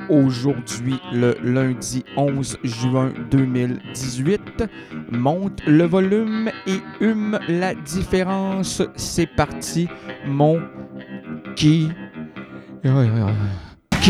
aujourd'hui, le lundi 11 juin 2018. Monte le volume et hume la différence. C'est parti, mon qui. Qui.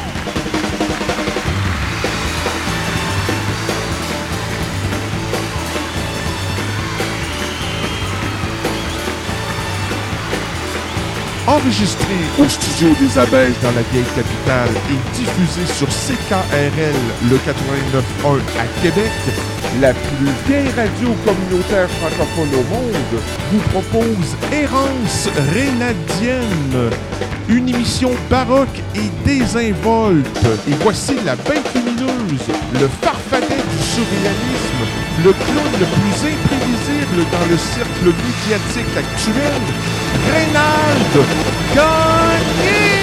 Enregistré au studio des Abeilles dans la vieille capitale et diffusé sur CKRL le 89.1 à Québec, la plus vieille radio communautaire francophone au monde vous propose Errance Rénadienne, une émission baroque et désinvolte. Et voici la bête lumineuse, le farfadet du surréalisme, le clown le plus imprévisible dans le cercle médiatique actuel, Reynald Gagné!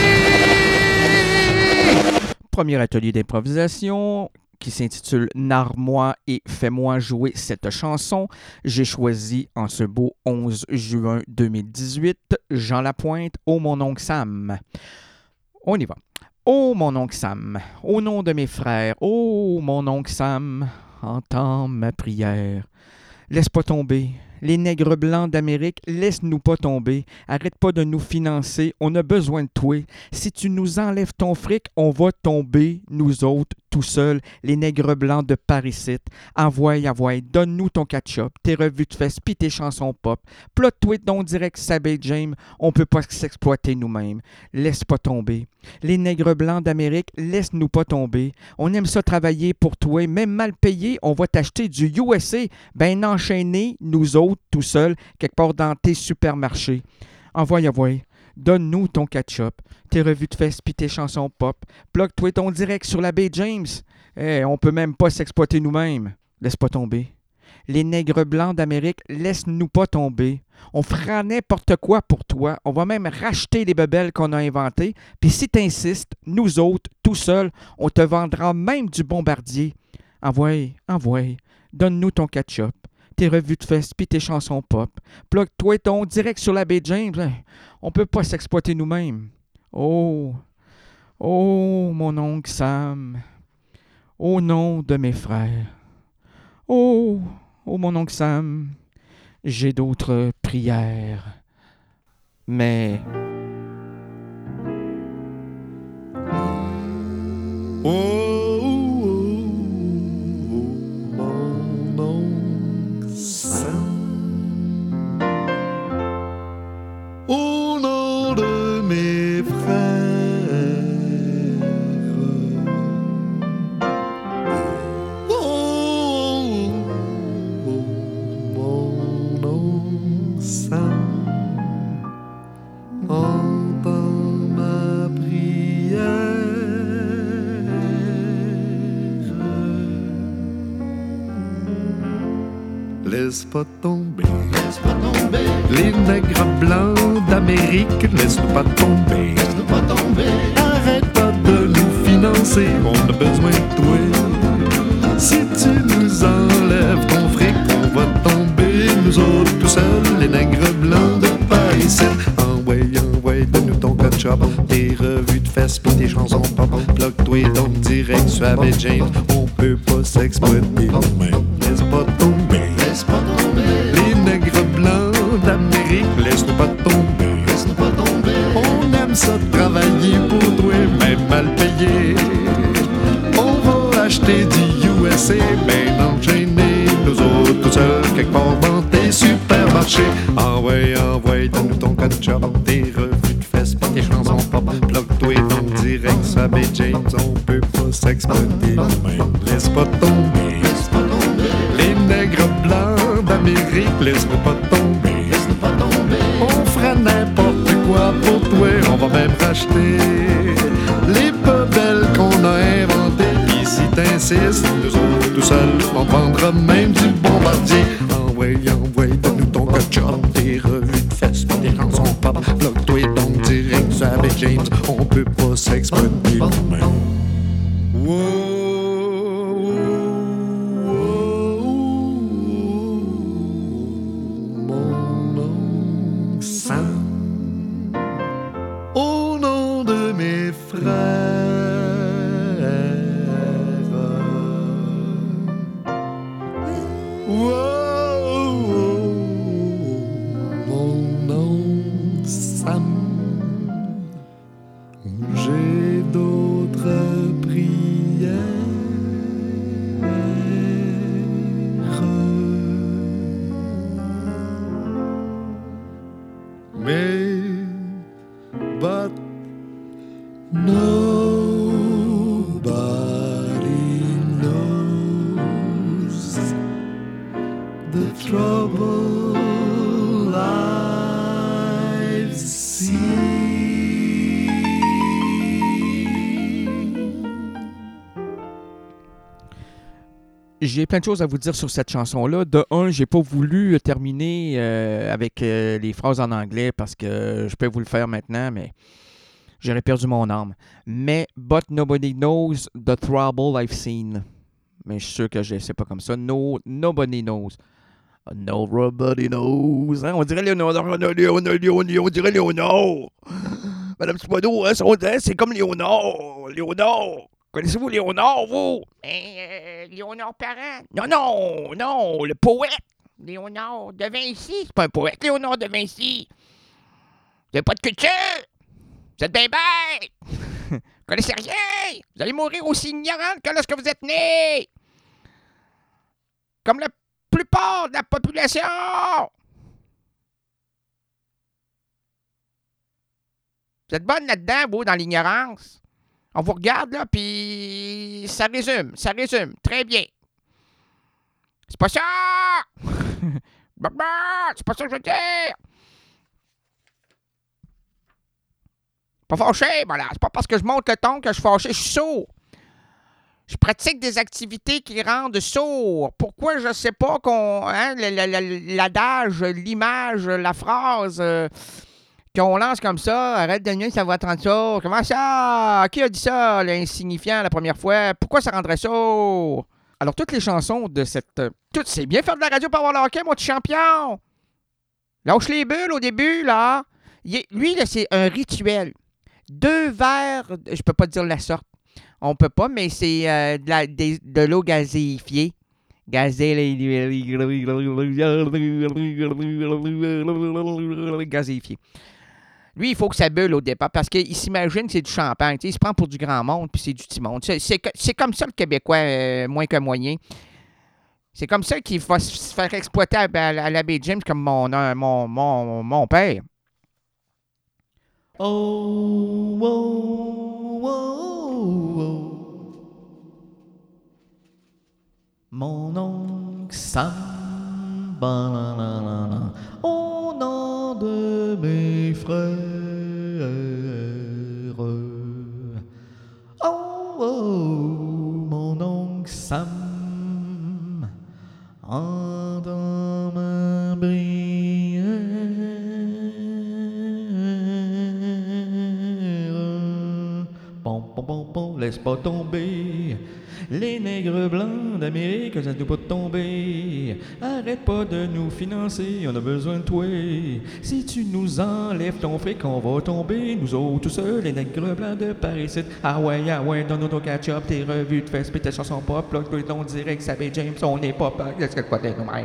Premier atelier d'improvisation qui s'intitule « Narre-moi et fais-moi jouer cette chanson ». J'ai choisi en ce beau 11 juin 2018 Jean Lapointe, « Oh mon oncle Sam ». On y va. « Oh mon oncle Sam, au nom de mes frères, oh mon oncle Sam, entends ma prière. Laisse pas tomber. Les nègres blancs d'Amérique, laisse-nous pas tomber. Arrête pas de nous financer, on a besoin de toi. Si tu nous enlèves ton fric, on va tomber, nous autres, tout seuls, les nègres blancs de Paris-Site. Envoie, donne-nous ton ketchup, tes revues de fesses pis tes chansons pop. Plot-toi donc direct Sabé James, on peut pas s'exploiter nous-mêmes. Laisse pas tomber. Les nègres blancs d'Amérique, laisse-nous pas tomber. On aime ça travailler pour toi, même mal payé, on va t'acheter du USA. Ben enchaîné, nous autres, tout seuls, quelque part dans tes supermarchés. Envoie. Donne-nous ton ketchup, tes revues de fesses pis tes chansons pop. Plug-toi ton direct sur la baie James. On peut même pas s'exploiter nous-mêmes. Laisse pas tomber. Les nègres blancs d'Amérique, laisse-nous pas tomber. On fera n'importe quoi pour toi. On va même racheter les bebelles qu'on a inventées. Puis si t'insistes, nous autres, tout seuls, on te vendra même du bombardier. Envoie. Donne-nous ton ketchup, tes revues de fesses pis tes chansons pop. Plug-toi ton direct sur la baie James. On peut pas s'exploiter nous-mêmes. Oh, mon oncle Sam, au nom de mes frères. Oh, mon oncle Sam, j'ai d'autres prières. Mais... Au nom de mes frères, mon oncle Sam, entends ma prière. Laisse pas tomber. Les nègres blancs d'Amérique, laisse-nous pas tomber. Arrête pas de nous financer, on a besoin de toi. Si tu nous enlèves ton fric, on va tomber, nous autres tout seuls, les nègres blancs de Paris. Envoie, donne-nous ton ketchup, tes revues de fesses pis tes chansons pop. Plug-toi donc direct sur Abbey James, on peut pas s'exploiter nous-mêmes. Laisse pas tomber. Les nègres blancs d'Amérique, laisse-nous pas tomber. On aime ça travailler pour toi, même mal payé. On va acheter du USA, ben enchaîné, nous autres tout seuls, quelque part dans tes supermarchés. Envoie, donne-nous ton ketchup, tes revues de fesses, pis tes chansons pop. Plug-toi donc direct sur Abbey James, on peut pas s'exploiter nous-mêmes. Laisse pas tomber. Les nègres blancs d'Amérique, laisse-nous pas tomber. On fera n'importe quoi pour toi, on va même racheter les bebelles qu'on a inventées. Pis si t'insistes, nous autres tout seuls, on vendra même du bombardier. Envoie, donne-nous ton ketchup, tes revues de fesses, pis tes chansons pop. Plug-toi donc direct sur Abbey James, on peut pas s'exploiter nous-mêmes. Au nom de mes frères, Nobody knows the trouble I've seen. J'ai plein de choses à vous dire sur cette chanson-là. De un, j'ai pas voulu terminer avec les phrases en anglais parce que je peux vous le faire maintenant, mais j'aurais perdu mon âme. Mais but nobody knows the trouble I've seen. Mais je suis sûr que c'est pas comme ça. No, nobody knows. Nobody knows. Hein? On dirait Léonard. On dirait Léonard. Madame Spado, hein, c'est comme Léonard. Léonard. Connaissez-vous Léonard, vous? Léonard Parent. Non, le poète. Léonard de Vinci. C'est pas un poète, Léonard de Vinci. Vous avez pas de culture. Vous êtes bien bête. Vous connaissez rien. Vous allez mourir aussi ignorant que lorsque vous êtes né. Comme la plupart de la population. Vous êtes bonne là-dedans, vous, dans l'ignorance. On vous regarde, là, puis ça résume. Très bien. C'est pas ça! C'est pas ça que je veux dire! Pas fâché, voilà. C'est pas parce que je monte le ton que je suis fâché, je suis sourd. Je pratique des activités qui rendent sourd. Pourquoi je sais pas qu'on... Hein, l'adage, l'image, la phrase... qu'on lance comme ça, arrête de nuire, ça va te rendre sourd. Comment ça? Qui a dit ça, l'insignifiant, la première fois? Pourquoi ça rendrait sourd? Alors, toutes les chansons de cette... c'est bien faire de la radio pour avoir le hockey, mon petit champion! Lâche les bulles au début, là. Lui, là, c'est un rituel. 2 verres, je peux pas dire la sorte. On peut pas, mais c'est de l'eau gazéifiée. Gazéifiée. Lui, il faut que ça bulle au départ parce qu'il s'imagine que c'est du champagne. Il se prend pour du grand monde puis c'est du petit monde. C'est comme ça le Québécois, moins que moyen. C'est comme ça qu'il va se faire exploiter à la baie James comme mon père. Oh, oh, oh, oh. Mon oncle Sam, bananana, au nom de mes frères. Oh, oh, mon oncle Sam, entends ma prière. Pom, pom, pom, pom, laisse pas tomber. Les nègres blancs d'Amérique, ça ne doit pas tomber. Arrête pas de nous financer, on a besoin de toi. Si tu nous enlèves ton fric, on va tomber. Nous autres tout seuls, les nègres blancs de Paris. Ah ouais, donne-nous ton catch-up, tes revues de fesses, tes chansons pop, là, on dirait que ça va James, on n'est pas pop, qu'est-ce que quoi de nous-mêmes?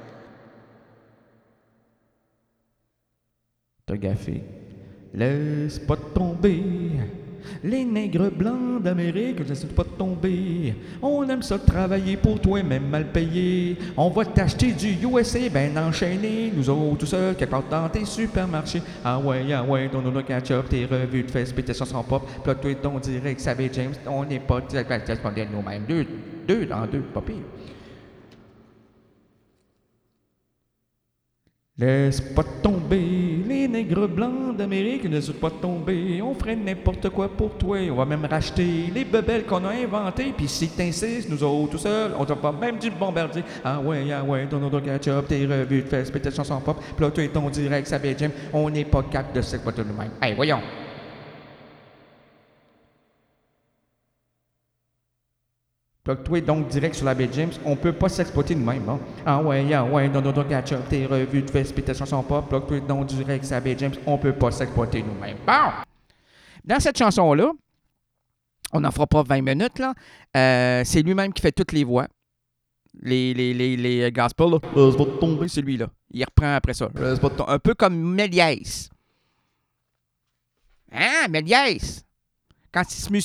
T'as gaffé. Laisse pas tomber. Les nègres blancs d'Amérique, je ne sais pas tomber. On aime ça travailler pour toi, même mal payé. On va t'acheter du USA, ben enchaîné. Nous autres tout seuls, quelque part dans tes supermarchés. Ah ouais, donne-nous le catch-up, tes revues de fesses, pis tes chansons pop. Plot toi ton direct, ça va James, on n'est pas nous-mêmes. Deux dans deux, pas pire. Laisse pas tomber, les nègres blancs d'Amérique ne laissent pas tomber. On ferait n'importe quoi pour toi, on va même racheter les bebelles qu'on a inventées. Puis si t'insistes, nous autres tout seuls, on te va même du bombardier. Ah ouais, donne-nous ton catch-up, tes revues de fesses, tes chansons pop. Plot toi ton direct, ça va James, on n'est pas capable de s'exploiter nous-mêmes. Hey, voyons! Toi donc direct sur la baie James, on peut pas s'exploiter nous-mêmes. Hein? Ah ouais, donne-nous ton catch-up, tes revues de fesses, pis tes chansons pop. Toi donc direct sur la baie James, on peut pas s'exploiter nous-mêmes. Bon! Dans cette chanson-là, on n'en fera pas 20 minutes, là. C'est lui-même qui fait toutes les voix. Les gospels, là. C'est lui, là. Il reprend après ça. Un peu comme Méliès. Hein, Méliès? Quand il se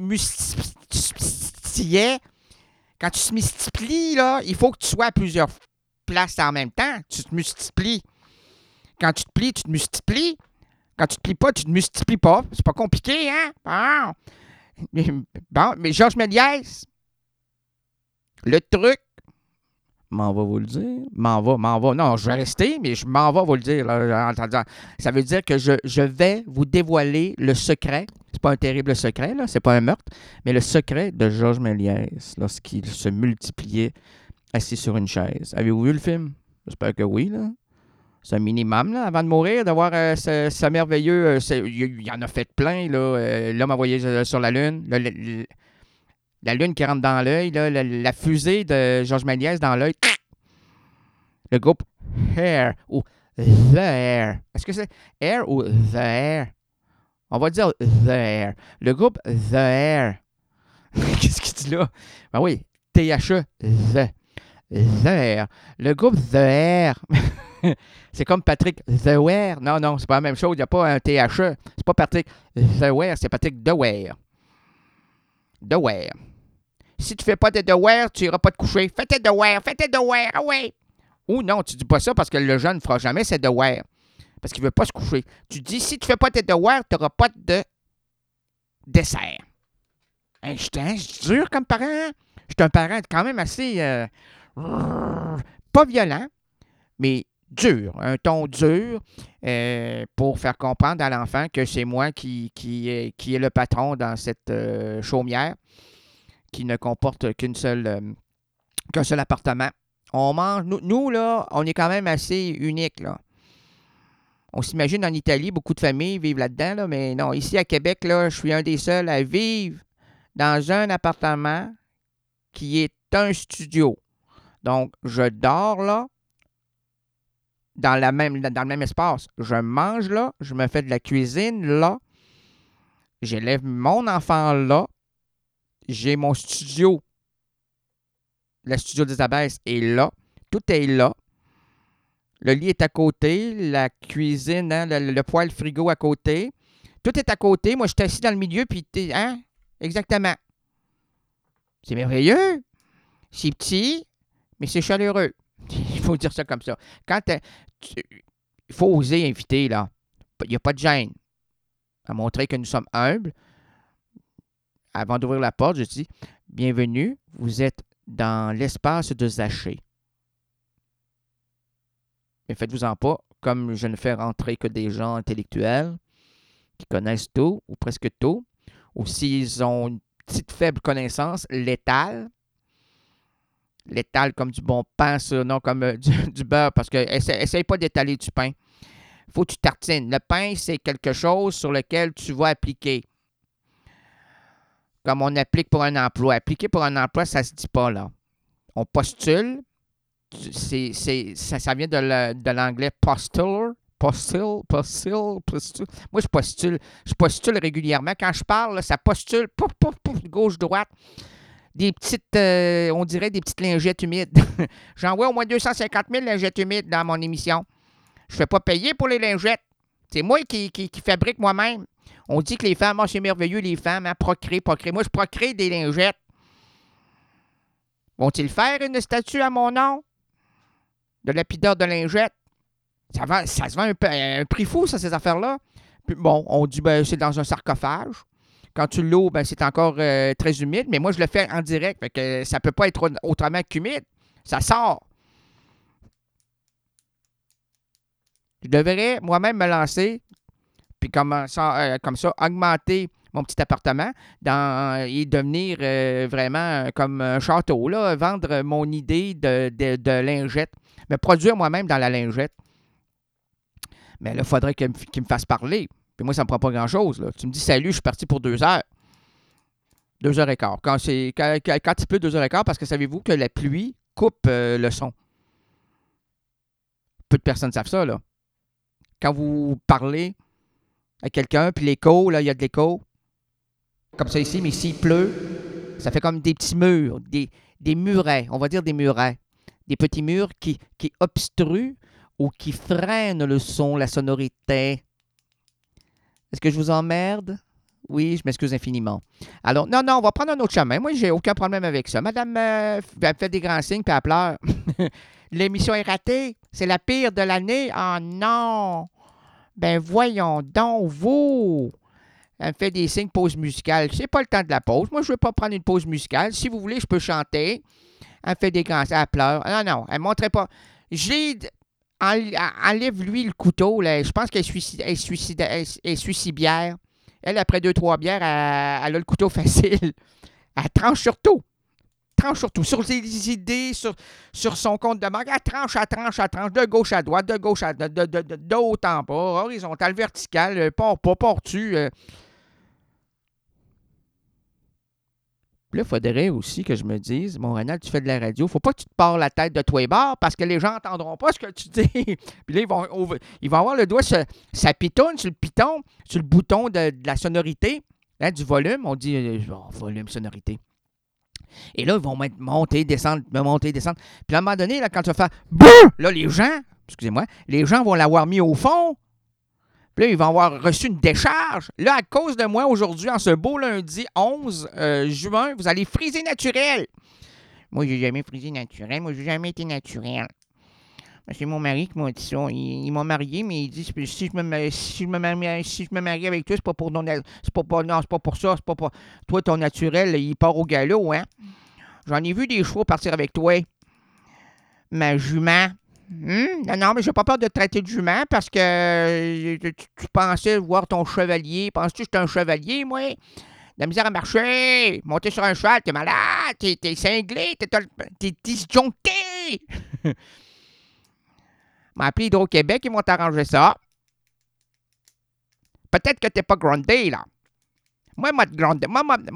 quand tu te multiplies, là, il faut que tu sois à plusieurs places en même temps. Tu te multiplies. Quand tu te plies, tu te multiplies. Quand tu te plies pas, tu te multiplies pas. C'est pas compliqué, hein? Bon, mais Georges Méliès, le truc, m'en va vous le dire. M'en va. Non, je vais rester, mais je m'en vais vous le dire. Là, ça veut dire que je vais vous dévoiler le secret. C'est pas un terrible secret, là, c'est pas un meurtre, mais le secret de Georges Méliès lorsqu'il se multipliait assis sur une chaise. Avez-vous vu le film? J'espère que oui, là. C'est un minimum, là, avant de mourir, d'avoir ce merveilleux... il en a fait plein, là. L'homme envoyé sur la Lune. La Lune qui rentre dans l'œil, là, la fusée de Georges Méliès dans l'œil. Le groupe Hair ou The Hair. Est-ce que c'est Air ou The Hair? On va dire The Hair. Le groupe The Hair. Qu'est-ce qu'il dit là? Ben oui, T-H-E, The Hair. Le groupe The Hair. C'est comme Patrick The Ware. Non, c'est pas la même chose. Il n'y a pas un T-H-E. C'est pas Patrick The Ware, c'est Patrick The Ware. The Ware. Si tu fais pas de The Ware, tu iras pas te coucher. Fais tes The Ware, ah ouais. Ou non, tu dis pas ça parce que le jeune ne fera jamais ses The Ware. Parce qu'il veut pas se coucher. Tu dis, si tu fais pas tes The Ware, tu n'auras pas de dessert. Hein, je suis dur comme parent. Je suis un parent quand même assez... pas violent, mais dur. Un ton dur pour faire comprendre à l'enfant que c'est moi qui est le patron dans cette chaumière qui ne comporte qu'un seul appartement. On mange... Nous, là, on est quand même assez unique, là. On s'imagine en Italie, beaucoup de familles vivent là-dedans, là, mais non, ici à Québec, là, je suis un des seuls à vivre dans un appartement qui est un studio. Donc, je dors là, dans le même espace. Je mange là, je me fais de la cuisine là, j'élève mon enfant là, j'ai mon studio. Le studio des abeilles est là, tout est là. Le lit est à côté, la cuisine, hein, le poêle frigo à côté. Tout est à côté. Moi, je suis assis dans le milieu, puis hein? Exactement. C'est merveilleux. C'est petit, mais c'est chaleureux. Il faut dire ça comme ça. Il faut oser inviter, là. Il n'y a pas de gêne. À montrer que nous sommes humbles. Avant d'ouvrir la porte, je dis « Bienvenue, vous êtes dans l'espace de Zaché. » Mais faites-vous-en pas, comme je ne fais rentrer que des gens intellectuels qui connaissent tout, ou presque tout, ou s'ils ont une petite faible connaissance, létale comme du bon pain, ça, non comme du beurre, parce que essaye pas d'étaler du pain. Il faut que tu tartines. Le pain, c'est quelque chose sur lequel tu vas appliquer. Comme on applique pour un emploi. Appliquer pour un emploi, ça se dit pas, là. On postule. Ça vient de l'anglais postuler. Moi, je postule régulièrement. Quand je parle, là, ça postule, pouf, gauche-droite. Des petites, on dirait des petites lingettes humides. J'envoie au moins 250 000 lingettes humides dans mon émission. Je ne fais pas payer pour les lingettes. C'est moi qui fabrique moi-même. On dit que les femmes, c'est merveilleux, les femmes, hein, procréer. Moi, je procrée des lingettes. Vont-ils faire une statue à mon nom? De lapideur de lingettes. Ça se vend un prix fou, ça, ces affaires-là. Puis, bon, on dit, c'est dans un sarcophage. Quand tu l'ouvres, c'est encore très humide. Mais moi, je le fais en direct. Fait que ça ne peut pas être autrement qu'humide. Ça sort. Je devrais moi-même me lancer, puis comme ça, augmenter mon petit appartement et devenir vraiment comme un château, là, vendre mon idée de lingette, me produire moi-même dans la lingette. Mais là, il faudrait qu'il me fasse parler. Puis moi, ça ne me prend pas grand-chose. Là. Tu me dis salut, je suis parti pour 2 heures. 2 heures et quart. Quand il pleut, 2 heures et quart, parce que savez-vous que la pluie coupe le son. Peu de personnes savent ça, là. Quand vous parlez à quelqu'un, puis l'écho, là, il y a de l'écho. Comme ça ici, mais s'il pleut, ça fait comme des petits murs, des murets, on va dire des murets. Des petits murs qui obstruent ou qui freinent le son, la sonorité. Est-ce que je vous emmerde? Oui, je m'excuse infiniment. Alors, non, on va prendre un autre chemin. Moi, j'ai aucun problème avec ça. Madame elle fait des grands signes, puis elle pleure. L'émission est ratée. C'est la pire de l'année. Oh non! Ben voyons donc, vous! Elle me fait des signes pause musicale. C'est pas le temps de la pause. Moi, je veux pas prendre une pause musicale. Si vous voulez, je peux chanter. Elle me fait des grands... Elle pleure. Non, elle ne montrait pas. Enlève-lui le couteau. Là. Je pense qu'elle est suicidaire. Elle, après 2-3 bières, elle a le couteau facile. Elle tranche sur tout. Sur ses idées, sur son compte de banque. Elle tranche, de gauche à droite, de gauche à de haut en bas, horizontal, vertical, port dessus. Là, il faudrait aussi que je me dise, mon Ronald, tu fais de la radio, faut pas que tu te parles la tête de toi et barre parce que les gens n'entendront pas ce que tu dis. Puis là, ils vont avoir le doigt, ça pitonne sur le bouton de la sonorité, hein, du volume. On dit volume, sonorité. Et là, ils vont monter, descendre. Puis à un moment donné, là, quand tu vas faire BOUH! Là, les gens vont l'avoir mis au fond. Puis là, ils vont avoir reçu une décharge. Là, à cause de moi, aujourd'hui, en ce beau lundi 11 juin, vous allez friser naturel. Moi, j'ai jamais frisé naturel. Moi, j'ai jamais été naturel. C'est mon mari qui m'a dit ça. Il m'a marié, mais il dit si je me marie avec toi, c'est pas pour ça. C'est pas pour toi, ton naturel, il part au galop, hein. J'en ai vu des chevaux partir avec toi. Ma jument. Non, mais j'ai pas peur de te traiter de jument parce que tu pensais voir ton chevalier. Penses-tu que j'étais un chevalier, moi? De la misère à marcher. Monter sur un cheval, t'es malade, t'es cinglé, t'es disjoncté. M'a appelé Hydro-Québec, ils vont t'arranger ça. Peut-être que t'es pas grondé, là. Moi, grondé.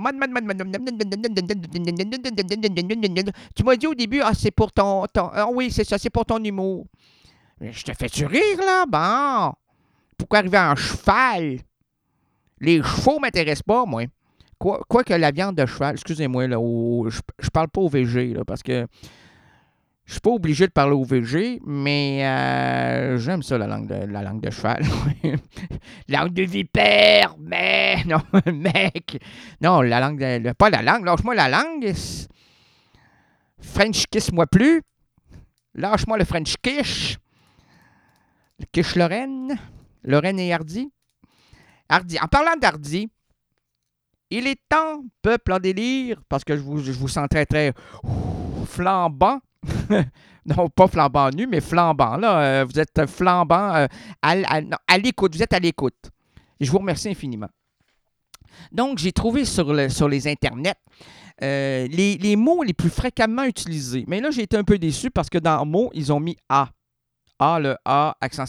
Tu m'as dit au début, c'est pour ton... oui, c'est ça, c'est pour ton humour. Je te fais-tu rire, là? Bon. Pourquoi arriver en cheval? Les chevaux m'intéressent pas, moi. Quoi que la viande de cheval, excusez-moi, là, je parle pas au VG, là, parce que je suis pas obligé de parler au VG, mais j'aime ça, la langue de cheval. Langue de vipère, mais non, mec. Non, la langue de... Pas la langue, lâche-moi la langue. French kiss-moi plus. Lâche-moi le French kiss. Le kiss Lorraine. Lorraine et Hardy. Hardy. En parlant d'Hardy, il est temps, peuple en délire, parce que je vous sens très, très flambant. Non, pas flambant nu, mais flambant. Là, vous êtes flambant à l'écoute. Vous êtes à l'écoute. Je vous remercie infiniment. Donc, j'ai trouvé sur les internets les mots les plus fréquemment utilisés. Mais là, j'ai été un peu déçu parce que dans mots, ils ont mis A. A, le A, accent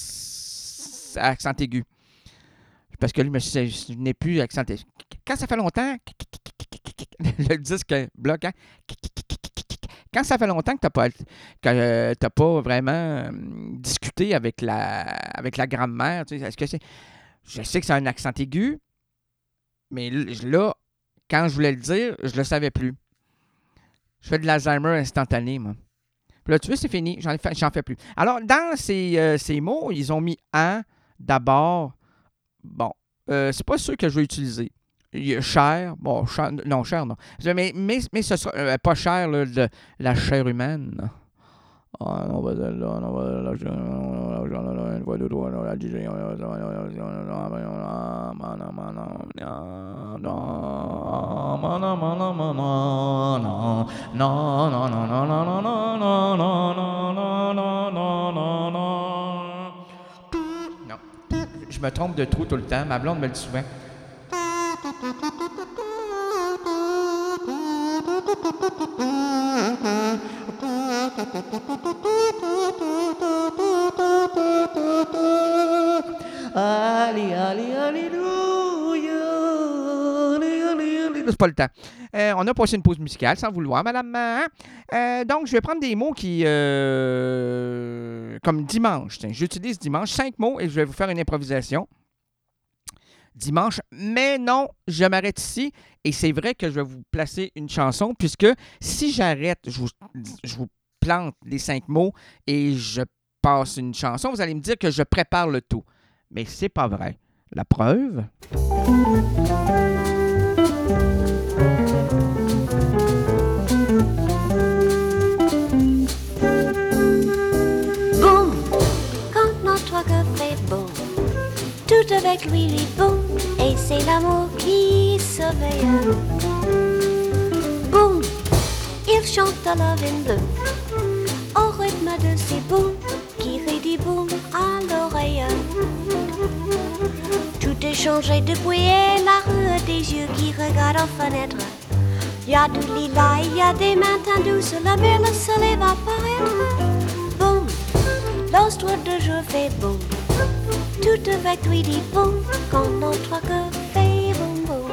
aigu. Parce que lui, je n'ai plus accent aigu. Quand ça fait longtemps, le disque bloque, hein? Quand ça fait longtemps que tu n'as pas vraiment discuté avec la grammaire, tu sais, est-ce que c'est... Je sais que c'est un accent aigu, mais là, quand je voulais le dire, je le savais plus. Je fais de l'Alzheimer instantané, moi. Puis là, tu vois, c'est fini, j'en fais plus. Alors, dans ces mots, ils ont mis « en » d'abord. Bon, c'est pas ceux que je vais utiliser. Cher, bon, cher, non, mais ce sera pas cher, là, de la chair humaine. On va là, je me trompe de trou tout le temps, ma blonde me le dit souvent. C'est pas le temps. On a passé une pause musicale sans vouloir, madame. Donc, je vais prendre des mots qui... comme dimanche. Tiens, j'utilise dimanche 5 mots et je vais vous faire une improvisation. Dimanche, mais non, je m'arrête ici et c'est vrai que je vais vous placer une chanson puisque si j'arrête, je vous plante les 5 mots et je passe une chanson, vous allez me dire que je prépare le tout. Mais c'est pas vrai. La preuve... Boum, quand notre café boum. amour qui surveille. Boum, il chante Love in Blue au rythme de ses booms qui rit boum à l'oreille. Tout est changé depuis la rue des yeux qui regardent aux fenêtres. Y a du lilas, y a des mains douces, la mer, le soleil va paraître. Boum, l'histoire de jour fait boum. Tout avec lui dit boum, quand notre cœur fait boum boum.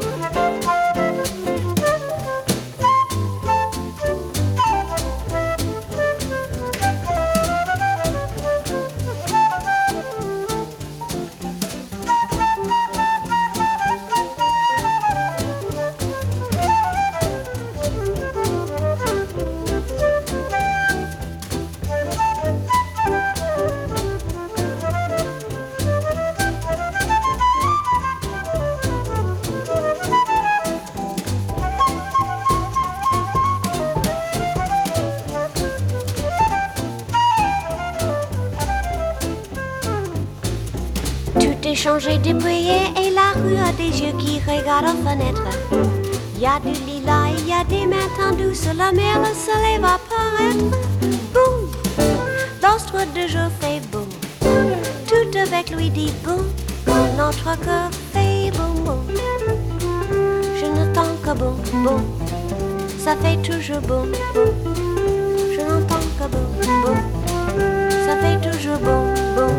Changé depuis et la rue a des yeux qui regardent aux fenêtres. Y a du lilas, y a des mains tendues sur la mer, le soleil va paraître. Boum, l'histoire de jour fait boum. Tout avec lui dit boum, quand notre cœur fait boum boum. Je n'entends que boum boum, ça fait toujours boum boum. Je n'entends que boum boum, ça fait toujours boum boum.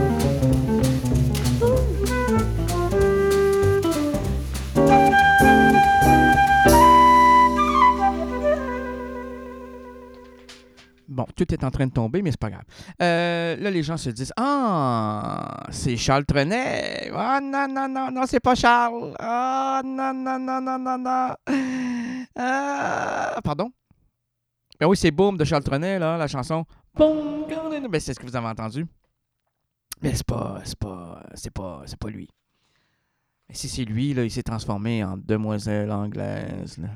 Bon, tout est en train de tomber, mais c'est pas grave. Là, les gens se disent « Ah, c'est Charles Trenet. Ah, non, non, non, non, c'est pas Charles. Ah, non, non, non, non, non, non. Pardon? Ben oui, c'est Boom de Charles Trenet, là, la chanson. Boom! Ben, c'est ce que vous avez entendu. Mais c'est pas lui. Mais si c'est lui, là, il s'est transformé en demoiselle anglaise, là.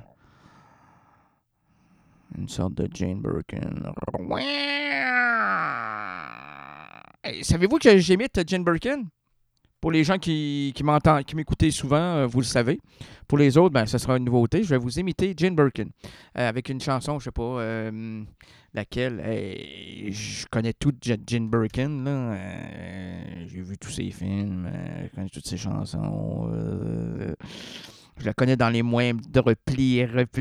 Une sorte de Jane Birkin. Hey, savez-vous que j'imite Jane Birkin? Pour les gens qui m'entendent, qui m'écoutaient souvent, vous le savez. Pour les autres, ben, ce sera une nouveauté. Je vais vous imiter Jane Birkin. Avec une chanson, je sais pas laquelle. Je connais tout Jane Birkin. Là. J'ai vu tous ses films. Je connais toutes ses chansons. Je la connais dans les moindres replis.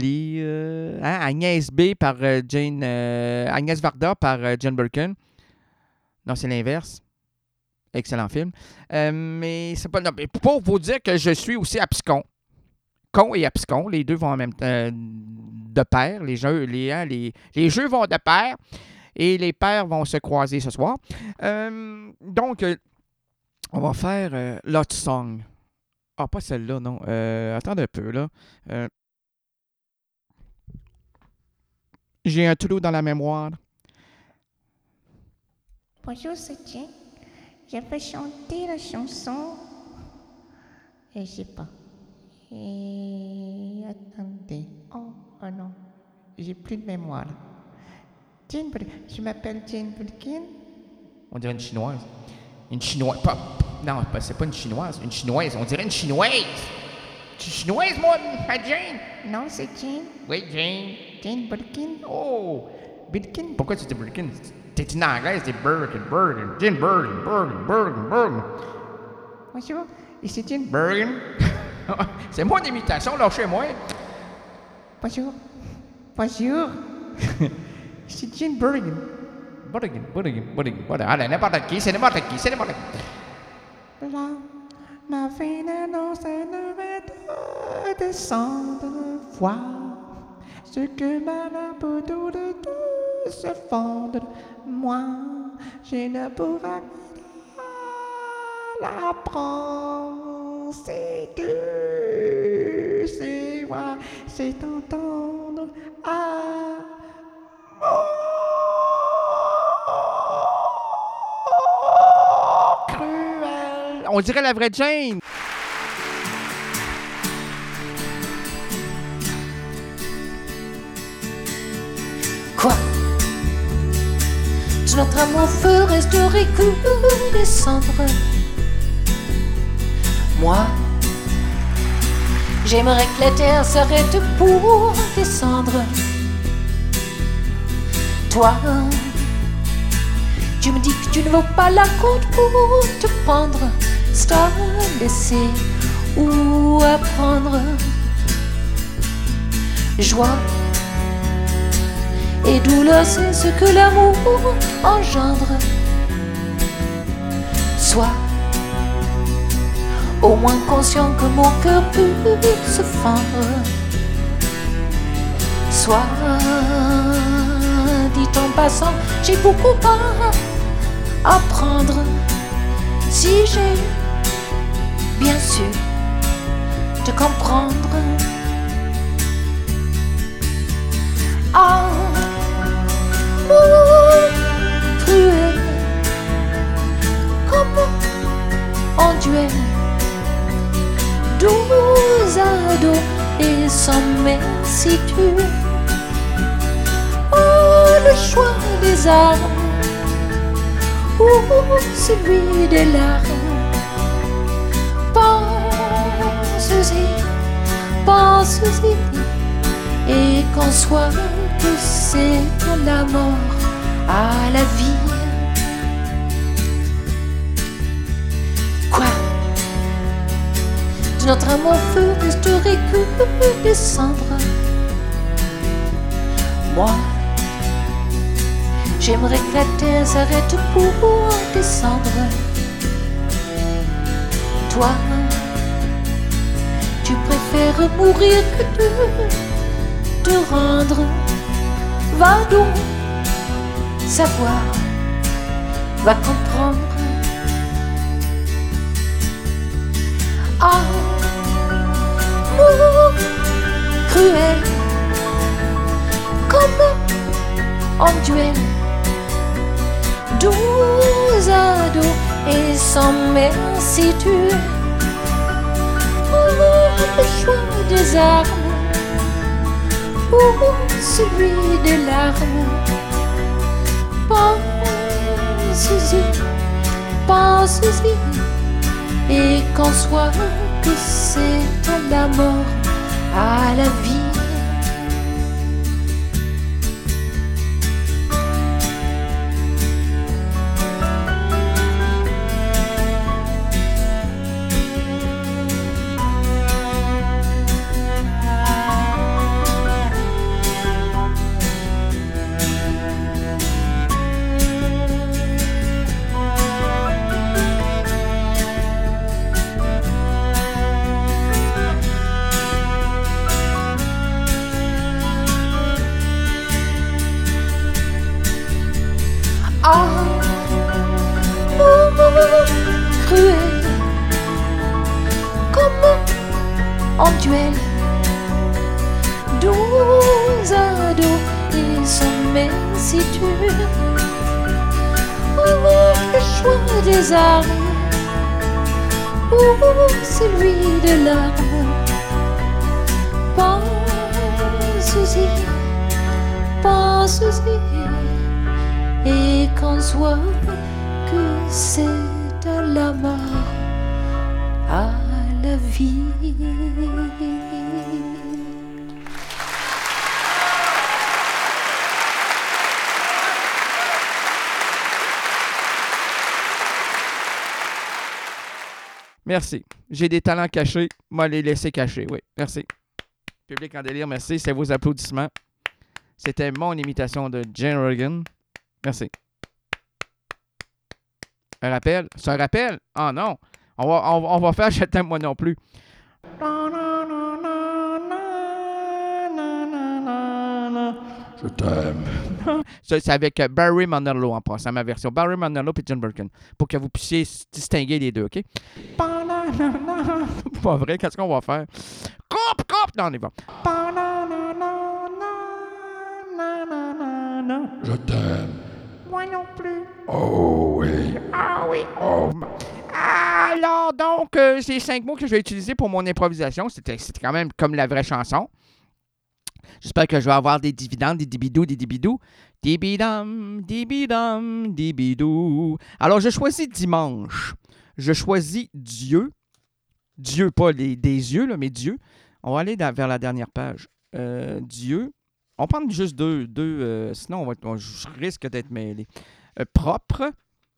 Agnès B par Agnès Varda par Jane Birkin. Non, c'est l'inverse. Excellent film. Mais c'est pas. Non, mais pour vous dire que je suis aussi abscon. Con et abscon, les deux vont en même temps de pair. Les jeux vont de pair et les paires vont se croiser ce soir. Donc, on va faire Love Song. Ah, pas celle-là, non. Attendez un peu, là. J'ai un trou dans la mémoire. Bonjour, c'est Jane. Je vais chanter la chanson. Et je sais pas. Et attendez. Oh non. J'ai plus de mémoire. Je m'appelle Jane Birkin. On dirait une chinoise. Une chinoise. Non, c'est pas une chinoise. Une chinoise. On dirait une chinoise. Tu es chinoise, moi, Jane? Non, c'est Jane. Oui, Jane. Jane Birkin. Oh, Birkin. Pourquoi tu dis Birkin? T'es une anglaise, t'es Birkin. Jane Birkin. Bonjour, ici Jane Birkin. C'est mon imitation, lâchez-moi. Bonjour. Ici Jane Birkin. Allez, n'importe qui, c'est n'importe qui. Là, ma vie n'annonce ne va descendre, voir ce que ma lampe de se fendre. Moi, je ne pourrai pas la prendre. C'est que c'est moi, c'est entendre à cruel. On dirait la vraie Jane. Quoi? Tout notre amour ferait descendre. Moi, J'aimerais que la terre s'arrête pour descendre. Toi, tu me dis que tu ne vaux pas la côte pour te prendre. C'est à laisser ou à prendre. Joie et douleur, c'est ce que l'amour engendre. Sois au moins conscient que mon cœur peut se fendre. Sois, dit en passant, j'ai beaucoup à apprendre. Si j'ai bien su te comprendre. Amour cruel, comme en duel, dos à dos et sans merci tu. Oh, le choix des armes ou celui des larmes. Pense-y et conçois que c'est de la mort à la vie. Quoi? De notre amour feu resterait que des cendres. Moi, j'aimerais que la terre s'arrête pour descendre. Toi, tu préfères mourir que de te rendre. Va donc savoir, va comprendre. Amour cruel, comme en duel, dos à dos et sans merci tu. Le choix des armes ou celui des larmes. Pense-y et conçois que c'est de la mort à la vie. Cruel, comme en duel, dos à dos et sans merci tu. Le choix des armes ou celui de l'arme. Pense-y et conçois que c'est à la mort à la vie. Merci. J'ai des talents cachés. Moi, les laisser cachés. Oui, merci. Public en délire, merci. C'est vos applaudissements. C'était mon imitation de Jane Rogan. Merci. Un rappel? C'est un rappel? Ah non. On va faire « Je t'aime moi non plus ». Je t'aime. C'est avec Barry Manilow en passant, ma version. Barry Manilow et John Birkin. Pour que vous puissiez distinguer les deux, OK? Pas vrai, qu'est-ce qu'on va faire? Coupe! Non, on y va. Je t'aime. Moi non plus. Oh oui. Ah oui. Oh. Alors, donc, ces 5 mots que je vais utiliser pour mon improvisation, c'était quand même comme la vraie chanson. J'espère que je vais avoir des dividendes, des dibidous. Dibidam, dibidam, dibidou. Alors, je choisis dimanche. Je choisis Dieu. Dieu, pas des yeux, là, mais Dieu. On va aller vers la dernière page. Dieu. On prend juste deux sinon je risque d'être mêlé. Propre,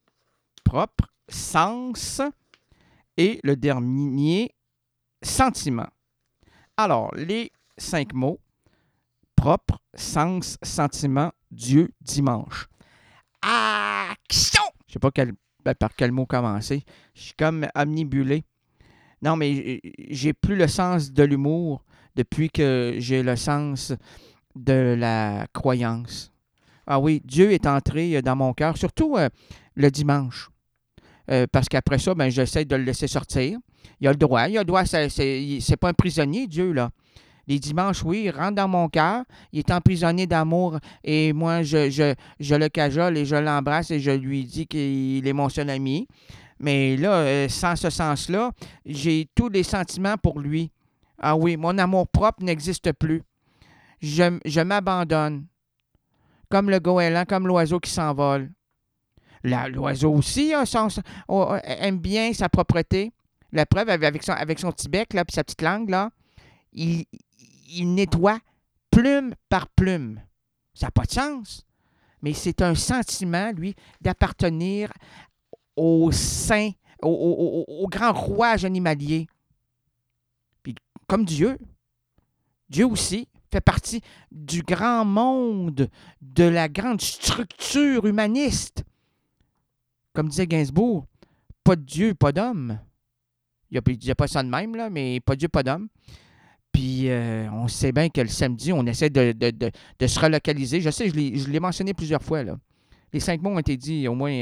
sens et le dernier, sentiment. Alors, les 5 mots, propre, sens, sentiment, Dieu, dimanche. Action! Je sais pas par quel mot commencer. Je suis comme omnibulé. Non, mais j'ai plus le sens de l'humour depuis que j'ai le sens de la croyance. Ah oui, Dieu est entré dans mon cœur, surtout le dimanche. Parce qu'après ça, ben, j'essaie de le laisser sortir. Il a le droit, c'est pas un prisonnier, Dieu, là. Les dimanches, oui, il rentre dans mon cœur, il est emprisonné d'amour et moi, je le cajole et je l'embrasse et je lui dis qu'il est mon seul ami. Mais là, sans ce sens-là, j'ai tous les sentiments pour lui. Ah oui, mon amour propre n'existe plus. Je m'abandonne. Comme le goéland, comme l'oiseau qui s'envole. L'oiseau aussi aime bien sa propreté. La preuve, avec son petit bec là, puis sa petite langue, là, il nettoie plume par plume. Ça n'a pas de sens. Mais c'est un sentiment, lui, d'appartenir au saint, au grand rouage animalier. Puis comme Dieu aussi fait partie du grand monde, de la grande structure humaniste. Comme disait Gainsbourg, pas de Dieu, pas d'homme. Il n'y a pas ça de même, là, mais pas de Dieu, pas d'homme. Puis on sait bien que le samedi, on essaie de se relocaliser. Je sais, je l'ai mentionné plusieurs fois, là. Les 5 mots ont été dit au moins.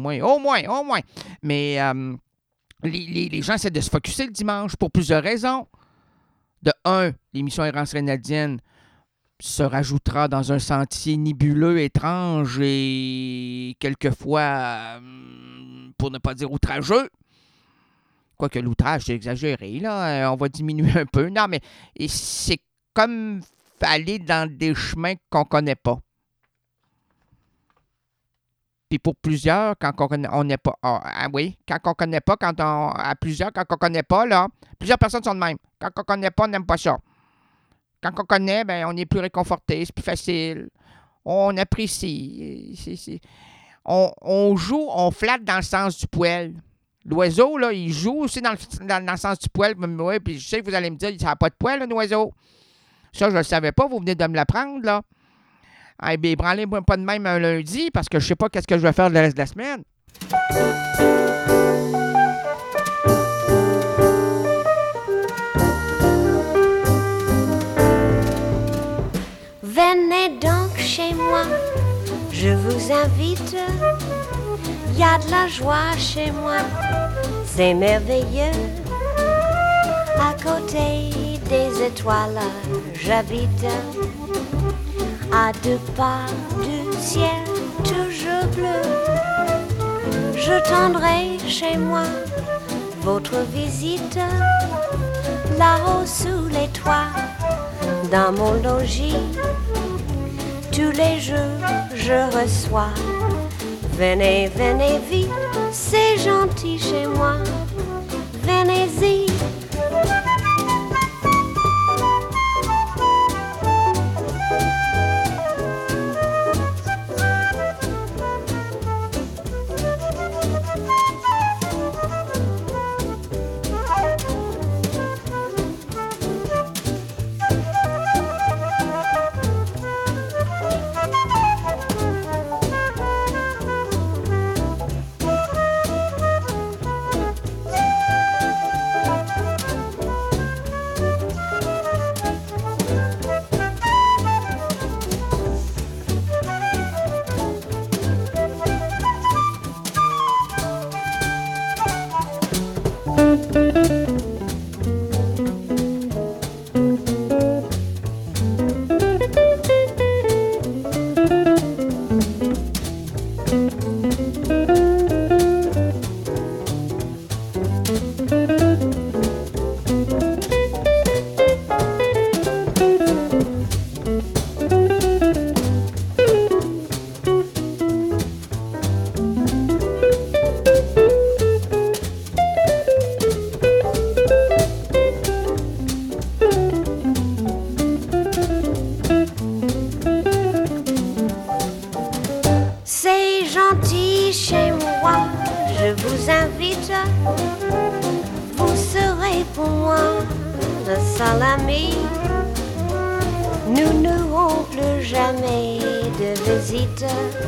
Mais les gens essaient de se focusser le dimanche pour plusieurs raisons. De 1, l'émission Errance Rénaldienne se rajoutera dans un sentier nébuleux, étrange et quelquefois, pour ne pas dire outrageux. Quoique l'outrage, c'est exagéré, là. On va diminuer un peu. Non, mais c'est comme aller dans des chemins qu'on ne connaît pas. Puis pour plusieurs, quand on n'est pas... quand on connaît pas, quand on connaît pas, là, plusieurs personnes sont de même. Quand on connaît pas, on n'aime pas ça. Quand on connaît, ben, on est plus réconforté, c'est plus facile. On apprécie. On joue, on flatte dans le sens du poil. L'oiseau, là, il joue aussi dans le sens du poil. Oui, puis je sais que vous allez me dire, ça n'a pas de poil, un oiseau. Ça, je ne le savais pas, vous venez de me l'apprendre, là. Eh bien, branlez-moi pas de même un lundi, parce que je sais pas qu'est-ce que je vais faire le reste de la semaine. Venez donc chez moi, je vous invite. Il y a de la joie chez moi, c'est merveilleux. À côté des étoiles, j'habite. À 2 pas du ciel toujours bleu, je tendrai chez moi votre visite. Là-haut sous les toits, dans mon logis, tous les jours je reçois. Venez, venez vite, c'est gentil chez moi, venez-y. notre seul ami. Nous n'aurons plus jamais de visite.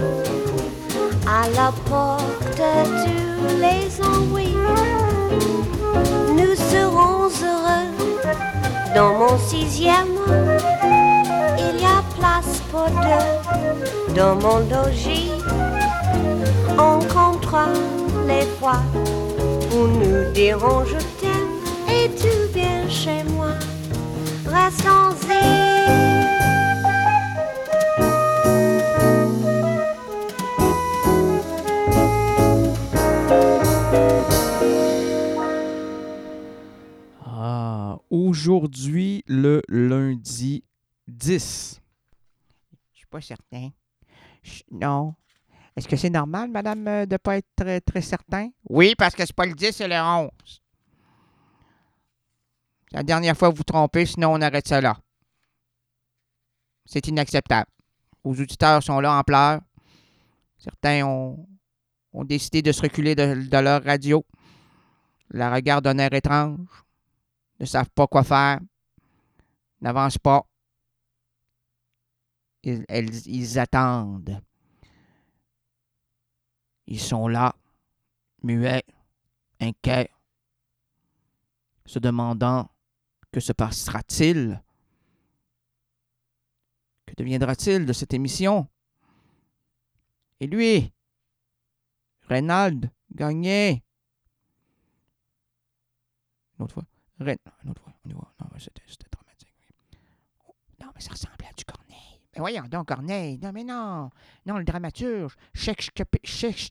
À la porte, tu les ennuis. Nous serons heureux dans mon 6e. Il y a place pour deux dans mon logis. On comptera les fois où nous dirons je t'aime et tu viens chez moi. Restons-y. Aujourd'hui, le lundi 10. Je suis pas certain. Non. Est-ce que c'est normal, madame, de ne pas être très, très certain? Oui, parce que c'est pas le 10, c'est le 11. C'est la dernière fois que vous vous trompez, sinon on arrête ça là. C'est inacceptable. Vos auditeurs sont là en pleurs. Certains ont décidé de se reculer de leur radio. La regardent d'un air étrange. Ne savent pas quoi faire. N'avancent pas. Ils attendent. Ils sont là, muets, inquiets, se demandant que se passera-t-il? Que deviendra-t-il de cette émission? Et lui, Reynald Gagné. Une autre fois. Une autre fois. On y va. Non, c'était dramatique. Non, mais ça ressemblait à du Corneille. Mais voyons donc, Corneille. Non, mais non. Non, le dramaturge. Shakespeare.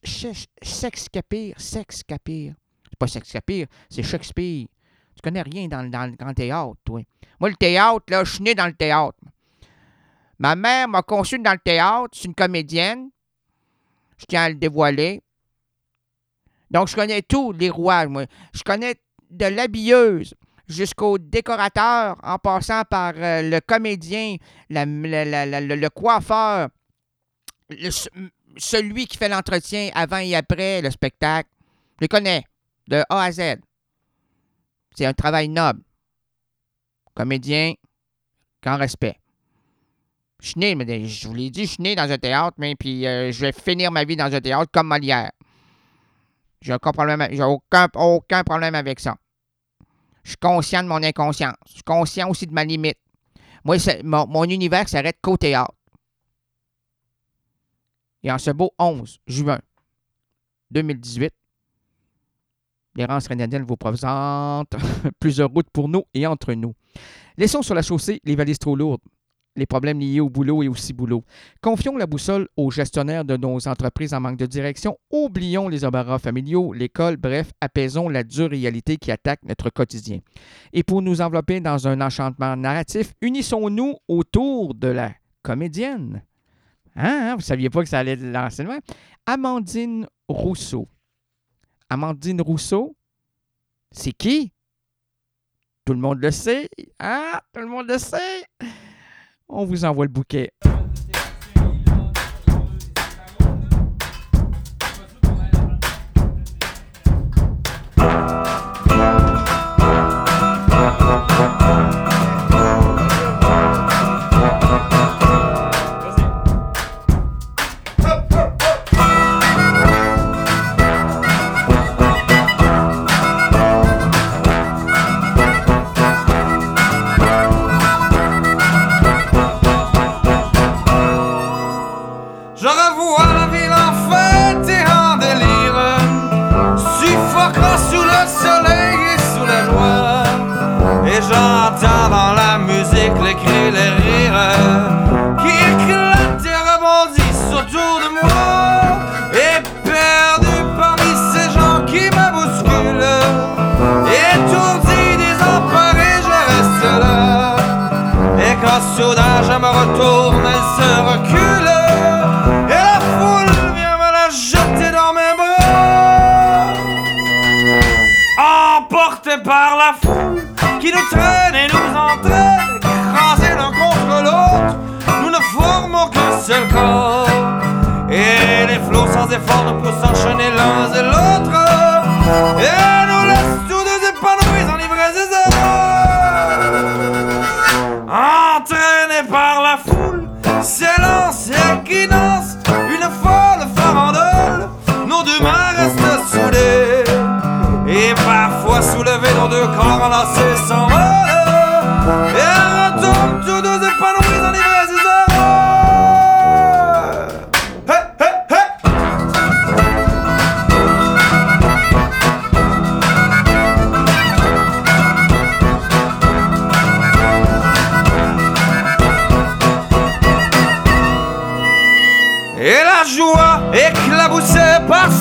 C'est pas Shakespeare, c'est Shakespeare. Tu connais rien dans le grand théâtre, toi. Moi, le théâtre, là, je suis né dans le théâtre. Ma mère m'a conçu dans le théâtre. C'est une comédienne. Je tiens à le dévoiler. Donc, je connais tous les rouages, moi. Je connais de l'habilleuse jusqu'au décorateur, en passant par le comédien, le coiffeur, celui qui fait l'entretien avant et après le spectacle. Je les connais, de A à Z. C'est un travail noble. Comédien, grand respect. Je suis né, mais je vous l'ai dit, je suis né dans un théâtre, mais puis je vais finir ma vie dans un théâtre comme Molière. J'ai aucun problème avec ça. Je suis conscient de mon inconscience. Je suis conscient aussi de ma limite. Moi, mon univers s'arrête qu'au théâtre. Et en ce beau 11 juin 2018, l'Errance Grenadienne vous présente plusieurs routes pour nous et entre nous. Laissons sur la chaussée les valises trop lourdes, les problèmes liés au boulot et au ciboulot. Confions la boussole aux gestionnaires de nos entreprises en manque de direction. Oublions les embarras familiaux, l'école, bref, apaisons la dure réalité qui attaque notre quotidien. Et pour nous envelopper dans un enchantement narratif, unissons-nous autour de la comédienne. Vous ne saviez pas que ça allait lancer le même? Amandine Rousseau. Amandine Rousseau, c'est qui? Tout le monde le sait. Tout le monde le sait. On vous envoie le bouquet. J'entends dans la musique les cris, les rires qui éclatent et rebondissent autour de moi. Et perdu parmi ces gens qui me bousculent, étourdi, désemparé, je reste là. Et quand soudain je me retourne, elle se recule et la foule vient me la jeter dans mes bras. Emporté par la foule qui nous traîne et nous entraîne, écrasés l'un contre l'autre, nous ne formons qu'un seul corps. Et les flots sans effort ne poussent enchaîner l'un et l'autre, et nous laissent tous deux épanouis en l'ivresse des heures.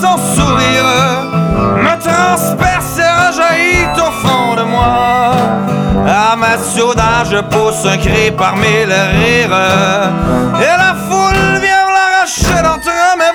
son sourire me transperce et rejaillit au fond de moi. À ma soudain, je pousse un cri parmi les rires et la foule vient l'arracher d'entre mes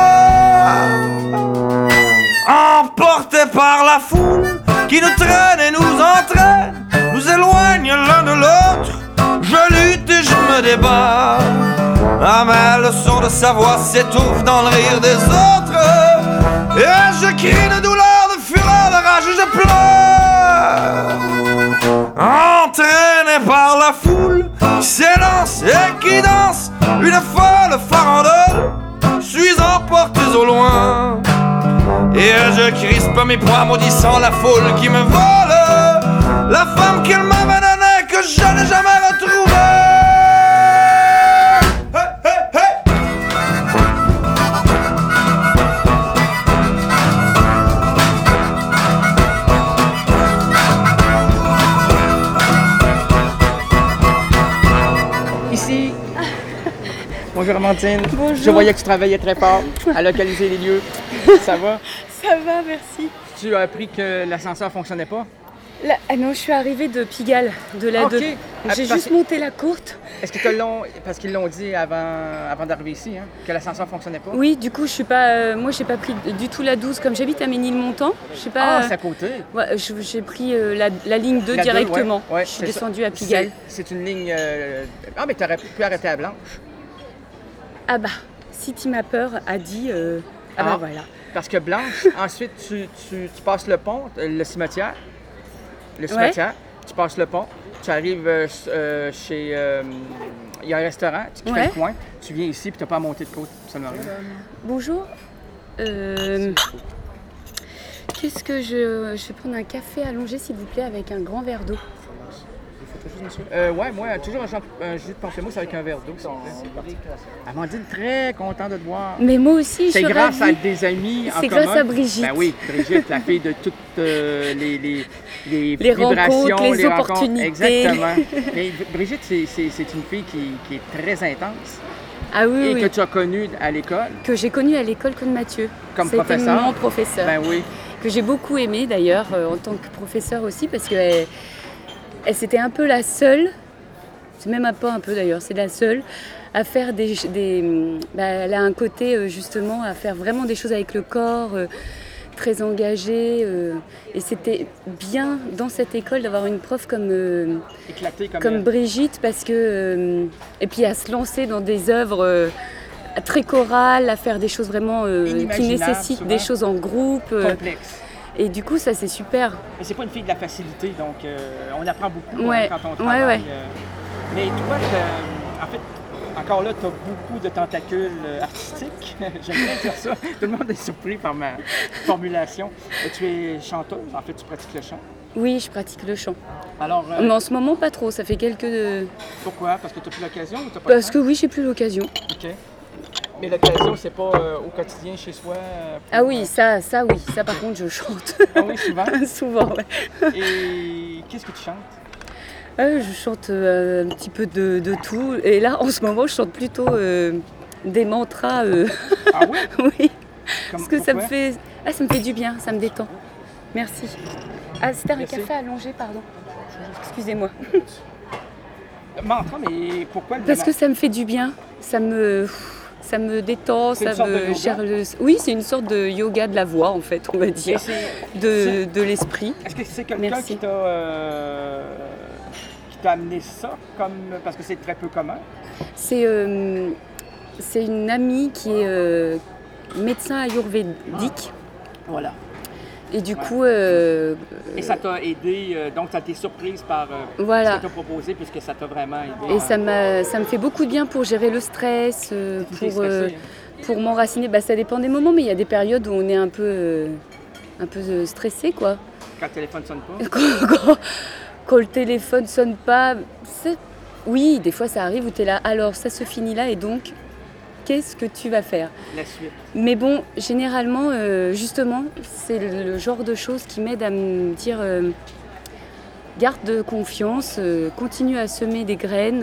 bras. Emporté par la foule qui nous traîne et nous entraîne, nous éloigne l'un de l'autre. Je lutte et je me débat. Ah, mais le son de sa voix s'étouffe dans le rire des autres. Et je crie de douleur, de fureur, de rage, je pleure. Entraîné par la foule qui s'élance et qui danse une folle farandole, je suis emporté au loin. Et je crispe mes poings maudissant la foule qui me vole la femme qu'elle m'avait donnée que je n'ai jamais retrouvée. Ici. Bonjour Amandine. Bonjour. Je voyais que tu travaillais très fort à localiser les lieux. Ça va? Ça va, merci. Tu as appris que l'ascenseur fonctionnait pas? Là, ah non, je suis arrivée de Pigalle, de la Ok. 2. Ah, J'ai parce juste monté la courte. Est-ce que parce qu'ils l'ont dit avant d'arriver ici, hein, que l'ascenseur fonctionnait pas? Oui, du coup, je suis pas. Moi, j'ai pas pris du tout la 12 comme j'habite à Ménilmontant. Je sais pas. Ah, c'est à côté. Ouais, j'ai pris la ligne 2 La 2, directement. ouais, je suis c'est descendue ça. à Pigalle. C'est une ligne. Ah, mais t'aurais pu arrêter à Blanche. Ah bah, City Mapper a dit. Ah bah voilà. Parce que Blanche, ensuite, tu passes le pont, le cimetière. Le cimetière, tu passes le pont, tu arrives chez. Il y a un restaurant, tu quittes le coin, tu viens ici, puis tu n'as pas à monter de côte, absolument rien. Bonjour. Qu'est-ce que je vais prendre un café allongé, s'il vous plaît, avec un grand verre d'eau. Ouais, moi, toujours un jus de pamplemousse avec un verre d'eau, s'il vous plaît. Amandine, très content de te voir. Mais moi aussi, je suis C'est grâce ravie. à des amis en C'est commun. grâce à Brigitte. Ben oui, Brigitte, la fille de toutes les rencontres, vibrations, les opportunités. Exactement. Mais Brigitte, c'est une fille qui est très intense. Ah oui, Et oui. que tu as connue à l'école. Que j'ai connu à l'école Claude Mathieu. Comme C'était professeur. mon professeur. Ben oui. Que j'ai beaucoup aimé d'ailleurs en tant que professeur aussi parce qu'elle c'était un peu la seule, c'est même pas un peu d'ailleurs, c'est la seule à faire elle a un côté justement à faire vraiment des choses avec le corps, très engagée. Et c'était bien dans cette école d'avoir une prof Éclatée comme Brigitte parce que et puis à se lancer dans des œuvres très chorales, à faire des choses vraiment qui nécessitent souvent. des choses en groupe. Complexe. Et du coup, ça c'est super. Mais c'est pas une fille de la facilité, donc on apprend beaucoup Ouais. quand on travaille. Ouais. Mais toi, en fait, encore là, tu as beaucoup de tentacules artistiques. J'aime bien dire ça. Tout le monde est surpris par ma formulation. Tu es chanteuse, en fait, tu pratiques le chant. Oui, je pratique le chant. Alors, Mais en ce moment, pas trop. Ça fait quelques... Pourquoi? Parce que tu n'as plus l'occasion ou tu n'as pas Parce que oui, j'ai plus l'occasion. OK. Mais l'occasion, c'est pas au quotidien chez soi? Ah oui, ça oui. Ça par contre, je chante. Ah oui, souvent? Souvent, ouais. Et qu'est-ce que tu chantes? Je chante un petit peu de tout. Et là, en ce moment, je chante plutôt des mantras. Ah oui? Oui. Parce que ça me pourquoi? fait... Ah, ça me fait du bien, ça me détend. Merci. Ah, c'était un Merci. café allongé, pardon. Excusez-moi. Mantra, mais pourquoi le Parce que ça me fait du bien. Ça me détend, C'est ça une sorte de me yoga? gère le... Oui, c'est une sorte de yoga de la voix, en fait, on va Et dire. c'est- De l'esprit. Est-ce que c'est quelqu'un Merci. qui t'a amené ça, parce que c'est très peu commun? C'est une amie qui est médecin ayurvédique. Voilà. Et du Ouais. coup... Et ça t'a aidé, donc tu as été surprise par Voilà. ce que tu as proposé, puisque ça t'a vraiment aidé. Et ça me fait beaucoup de bien pour gérer le stress, Tu t'es stressée, pour m'enraciner. Bah, ça dépend des moments, mais il y a des périodes où on est un peu stressé, quoi. quand le téléphone sonne pas. Quand le téléphone sonne pas, oui, des fois ça arrive où tu es là, alors ça se finit là et donc qu'est-ce que tu vas faire? La suite. Mais bon, généralement, justement, c'est le genre de choses qui m'aide à me dire garde confiance, continue à semer des graines,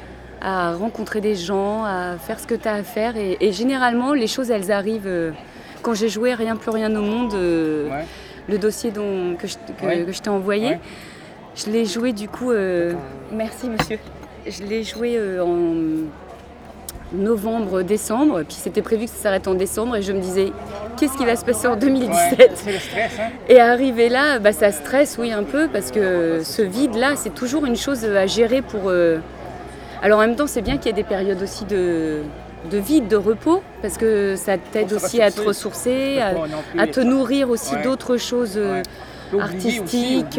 à rencontrer des gens, à faire ce que tu as à faire et généralement les choses elles arrivent quand j'ai joué Rien plus rien au monde, le dossier que je t'ai envoyé, je l'ai joué du coup... merci monsieur. Je l'ai joué en novembre, décembre, puis c'était prévu que ça s'arrête en décembre et je me disais qu'est-ce qui va se passer en 2017 C'est le stress, hein? Et arrivé là, ça stresse oui un peu parce que ce vide là c'est toujours une chose à gérer pour... Alors en même temps c'est bien qu'il y ait des périodes aussi de vide, de repos, parce que ça t'aide aussi à te ressourcer, à te nourrir aussi d'autres choses artistiques,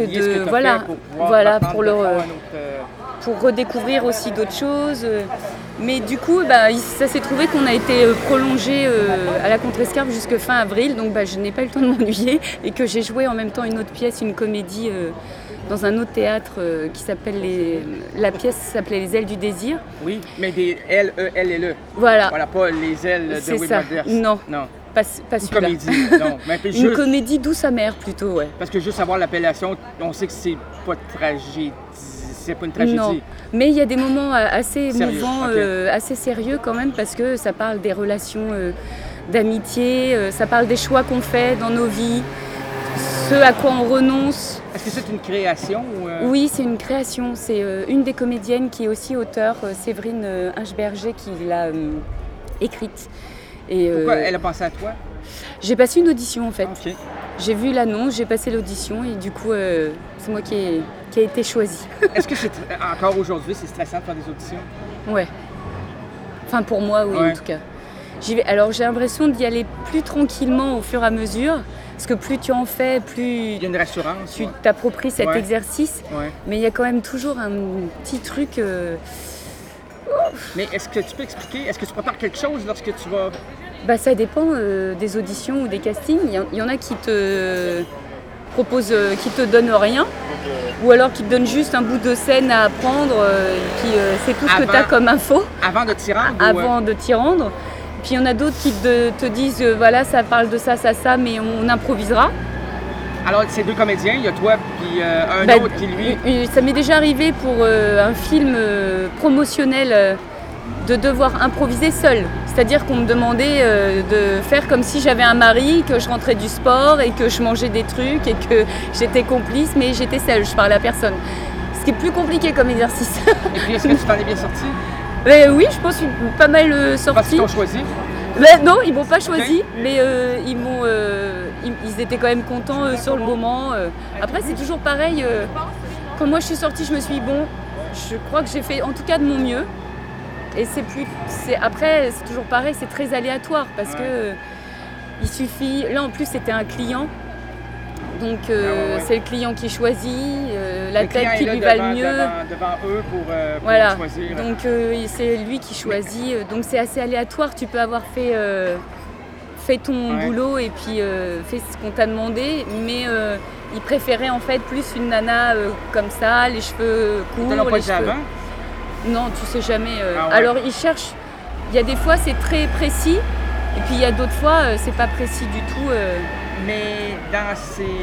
pour redécouvrir aussi d'autres choses. Mais du coup, ça s'est trouvé qu'on a été prolongé à la Contrescarpe jusqu'à fin avril, donc je n'ai pas eu le temps de m'ennuyer et que j'ai joué en même temps une autre pièce, une comédie dans un autre théâtre qui s'appelle la pièce s'appelait Les ailes du désir. Oui, mais des L-E-L-L-E. Voilà. Voilà, pas les ailes de Wim Wenders. Non. Pas une celui-là. Comédie. Non, mais une comédie douce amère plutôt, ouais. Parce que juste savoir l'appellation, on sait que c'est pas de tragédie. C'est pas une tragédie. Non, mais il y a des moments assez Sérieux, émouvants, assez sérieux quand même, parce que ça parle des relations d'amitié, ça parle des choix qu'on fait dans nos vies, ce à quoi on renonce. Est-ce que c'est une création ou Oui, c'est une création. C'est une des comédiennes qui est aussi auteure, Séverine Inchberger, qui l'a écrite. Et, pourquoi elle a pensé à toi? J'ai passé une audition en fait. Okay. J'ai vu l'annonce, j'ai passé l'audition et du coup, c'est moi qui a été choisie. Est-ce que c'est encore aujourd'hui, c'est stressant de faire des auditions? Ouais. Enfin, pour moi, oui, en tout cas. J'y vais. Alors, j'ai l'impression d'y aller plus tranquillement au fur et à mesure, parce que plus tu en fais, plus il y a une rassurance, tu t'appropries cet exercice. Ouais. Mais il y a quand même toujours un petit truc... Mais est-ce que tu peux expliquer, est-ce que tu prépares quelque chose lorsque tu vas... Ça dépend des auditions ou des castings. Il y en a qui te proposent, qui te donnent rien, ou alors qui te donnent juste un bout de scène à apprendre, c'est tout ce que tu as comme info. Avant de t'y rendre? Avant de t'y rendre. Puis il y en a d'autres qui te disent, voilà, ça parle de ça, mais on improvisera. Alors, ces deux comédiens, il y a toi puis un autre qui, lui... Ça m'est déjà arrivé pour un film promotionnel de devoir improviser seule. C'est-à-dire qu'on me demandait de faire comme si j'avais un mari, que je rentrais du sport et que je mangeais des trucs et que j'étais complice, mais j'étais seule, je parlais à personne. Ce qui est plus compliqué comme exercice. Et puis, est-ce que tu t'en es bien sorti? Oui, je pense pas mal sorti. Parce qu'ils t'ont choisi? Non, ils m'ont pas choisi, mais ils étaient quand même contents sur le moment. Après, c'est toujours pareil. Quand moi je suis sortie, je me suis dit, bon, je crois que j'ai fait en tout cas de mon mieux. Et après, c'est toujours pareil, c'est très aléatoire parce que il suffit. Là, en plus, c'était un client. Donc, c'est le client qui choisit, la tête qui lui va le mieux. Devant eux pour choisir. Donc, c'est lui qui choisit. Donc, c'est assez aléatoire. Tu peux avoir fait ton boulot et puis fait ce qu'on t'a demandé. Mais il préférait en fait plus une nana comme ça, les cheveux courts. Tu l'as pas dit avant? Non, tu sais jamais. Alors, il cherche. Il y a des fois, c'est très précis. Et puis, il y a d'autres fois, c'est pas précis du tout. Mais dans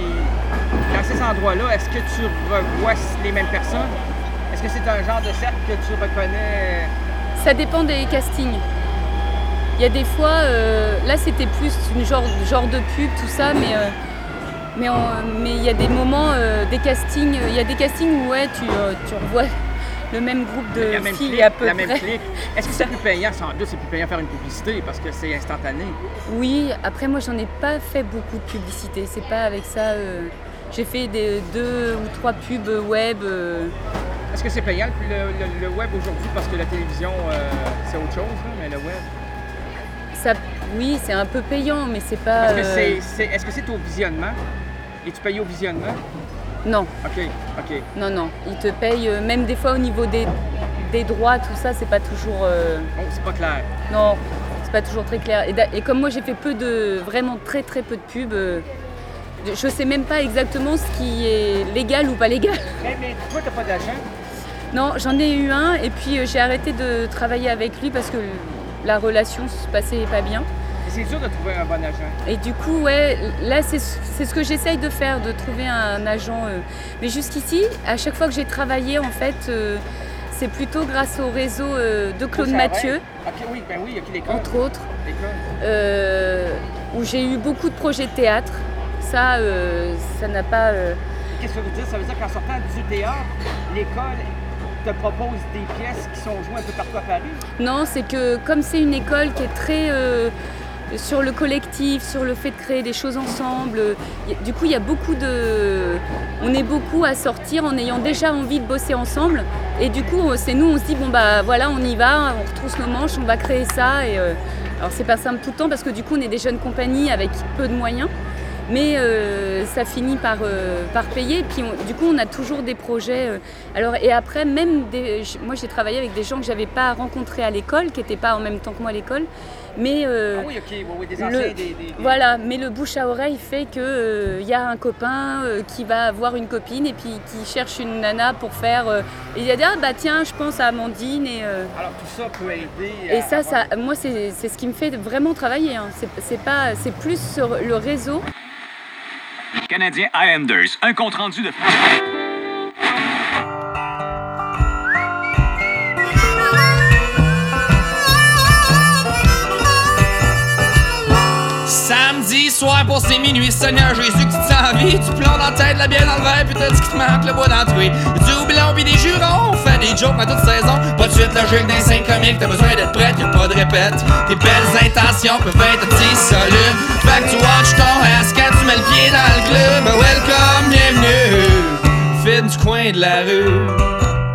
ces endroits-là, est-ce que tu revois les mêmes personnes? Est-ce que c'est un genre de cercle que tu reconnais? Ça dépend des castings. Il y a des fois, là c'était plus une genre de pub, tout ça, mais il y a des moments, des castings, il y a des castings où tu revois le même groupe de filles à peu près. Même clique. Est-ce que c'est plus payant? Sans doute, c'est plus payant faire une publicité parce que c'est instantané. Oui, après moi j'en ai pas fait beaucoup de publicité. C'est pas avec ça. J'ai fait 2 ou 3 pubs web. Est-ce que c'est payant le web aujourd'hui parce que la télévision c'est autre chose, hein, mais le web? Oui, c'est un peu payant, mais c'est pas. Est-ce que c'est au visionnement? Et tu payes au visionnement? Non. OK. Non. Ils te payent, même des fois au niveau des droits, tout ça, c'est pas toujours... c'est pas clair. Non, c'est pas toujours très clair. Et comme moi, j'ai fait vraiment très très peu de pubs, je sais même pas exactement ce qui est légal ou pas légal. Mais toi, t'as pas d'agent? Non, j'en ai eu un, et puis j'ai arrêté de travailler avec lui parce que la relation se passait pas bien. C'est dur de trouver un bon agent. Et du coup, là, c'est ce que j'essaye de faire, de trouver un agent. Mais jusqu'ici, à chaque fois que j'ai travaillé, en fait, c'est plutôt grâce au réseau de Claude Mathieu. OK, oui, l'école. Entre autres. où j'ai eu beaucoup de projets de théâtre. Ça n'a pas... Qu'est-ce que ça veut dire? Ça veut dire qu'en sortant du théâtre, l'école te propose des pièces qui sont jouées un peu partout à Paris? Non, c'est que comme c'est une école qui est très sur le collectif, sur le fait de créer des choses ensemble, du coup il y a beaucoup de... On est beaucoup à sortir en ayant déjà envie de bosser ensemble. Et du coup, c'est nous, on se dit, bon bah voilà, on y va, on retrousse nos manches, on va créer ça. Et, alors c'est pas simple tout le temps parce que du coup on est des jeunes compagnies avec peu de moyens. Mais ça finit par payer. Et puis du coup, on a toujours des projets. Alors, et après, même moi, j'ai travaillé avec des gens que je n'avais pas rencontrés à l'école, qui n'étaient pas en même temps que moi à l'école. Mais ah oui, ok, oui, des anciens, voilà, mais le bouche à oreille fait que y a un copain qui va avoir une copine et puis qui cherche une nana pour faire. Et il a dit ah bah tiens, je pense à Amandine et. Alors tout ça peut aider. Et ça, moi, c'est ce qui me fait vraiment travailler. Hein. C'est plus sur le réseau. Canadien Islanders, un compte-rendu de... Samedi soir pour ces minuit, Seigneur Jésus, que tu te sens en vie, du plomb dans la tête, la bière dans le verre, puis t'as dit qu'il te manque le bois d'entrée. Du houblon pis des jurons, on fait des jokes à toute saison. Pas de suite logique d'un 5 comique, t'as besoin d'être prête, y'a pas de répète. Tes belles intentions peuvent être petits solides. Fait que tu watch ton ass quand tu mets le pied dans le club. Welcome, bienvenue, fille du coin de la rue.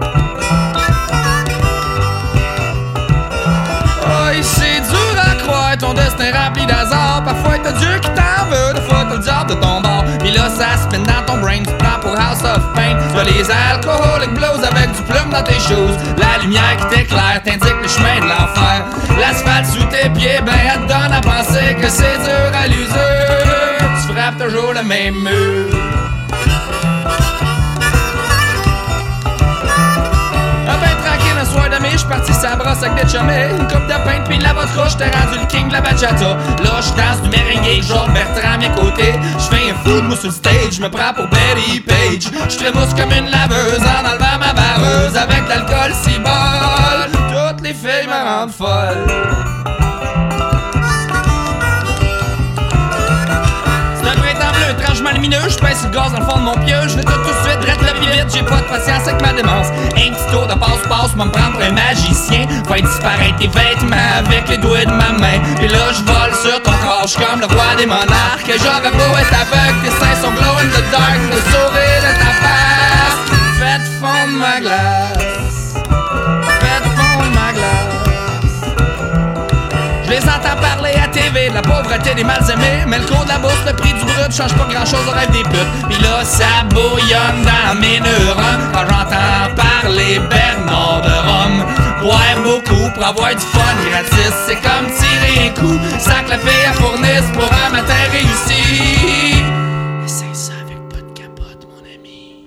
Oh, c'est dur à croire, ton destin rempli d'hasard. Parfois t'as Dieu qui t'en veut, des fois t'as le diable de ton bord. Pis là ça spin dans ton brain, tu prends pour House of Pain. Tu as les alcoolic blues avec du plume dans tes choses. La lumière qui t'éclaire t'indique le chemin de l'enfer. L'asphalte sous tes pieds, ben elle te donne à penser que c'est dur à l'usure. Tu frappes toujours le même mur. Un soir de mai, j'suis parti sa brosse avec des chumets. Une coupe de pinte pis de la vodka, j't'ai rendu le king de la bachata. Là j'danse du merengue, genre Bertrand à mes côtés. J'fais un fou de moi sur le stage, j'me prends pour Betty Page. J'trémousse comme une laveuse en enlevant ma vareuse. Avec l'alcool si bol, toutes les filles me rendent folle. Lumineux, je pèse sur le gaz dans le fond de mon pieu. Je vais tout de suite, drette le vite, j'ai pas de patience avec ma démence. Un petit tour de passe-passe, me prendre pour un magicien. Faire disparaître tes vêtements avec les doigts de ma main. Puis là, je vole sur ton corps, j'suis comme le roi des monarques. J'aurais beau être aveugle, tes seins sont glow in the dark. Le sourire de ta face, faites fondre ma glace. Faites fondre ma glace. Je les entends parler à TV de la pauvreté des mal aimés. Mais le cours de la bourse, le prix du brut change pas grand chose au rêve des putes. Pis là ça bouillonne dans mes neurones quand j'entends parler Bernard de Rome. Boire beaucoup pour avoir du fun gratis, c'est comme tirer un coup sans que la fille à fournisse pour un matin réussi. Essaye ça avec pas de capote mon ami.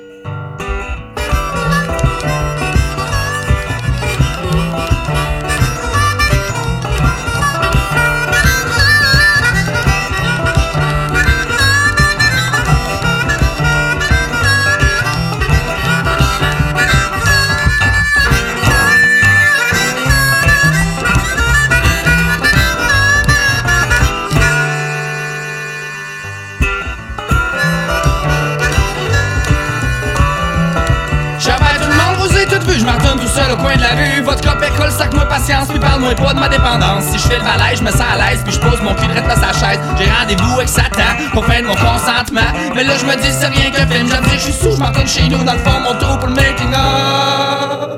Je m'entonne tout seul au coin de la rue. Votre cop école, sac-moi patience, puis parle-moi pas de ma dépendance. Si je fais le balai, je me sens à l'aise, puis je pose mon cul drette dans sa chaise. J'ai rendez-vous avec Satan pour faire de mon consentement. Mais là je me dis c'est rien qu'un film. Je me dis je suis sous, je m'entonne chez nous dans le fond, mon tour pour le making of.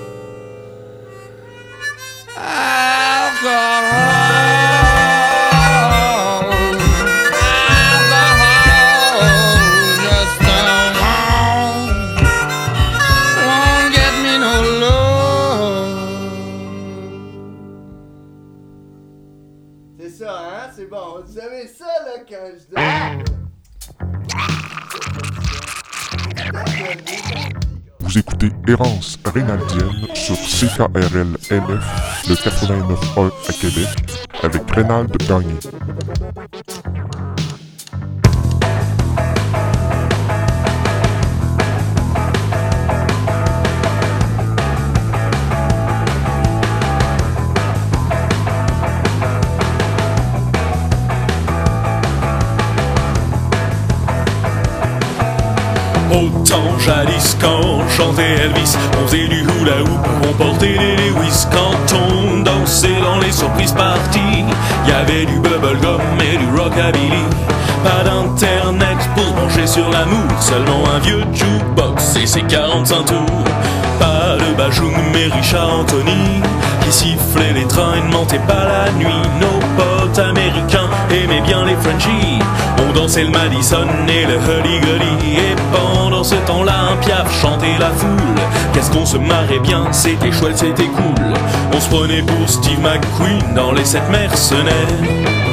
Vous écoutez Errance Rénaldienne sur CKRL LF, le 89.1 à Québec, avec Rénald Gagné. Autant jadis quand on chantait Elvis, on faisait du hula hoop, on portait des Lewis. Quand on dansait dans les surprises parties, y avait du bubblegum et du rockabilly. Pas d'internet pour brancher sur l'amour, seulement un vieux jukebox et ses 45 tours. Pas de Bajoum mais Richard Anthony qui sifflait les trains et ne mentait pas la nuit. Nos potes américains aimaient bien les Frenchies, on dansait le Madison et le hurdy-gurdy. Et pendant ce temps-là un Piaf chantait la foule. Qu'est-ce qu'on se marrait bien, c'était chouette, c'était cool. On se prenait pour Steve McQueen dans les 7 mercenaires.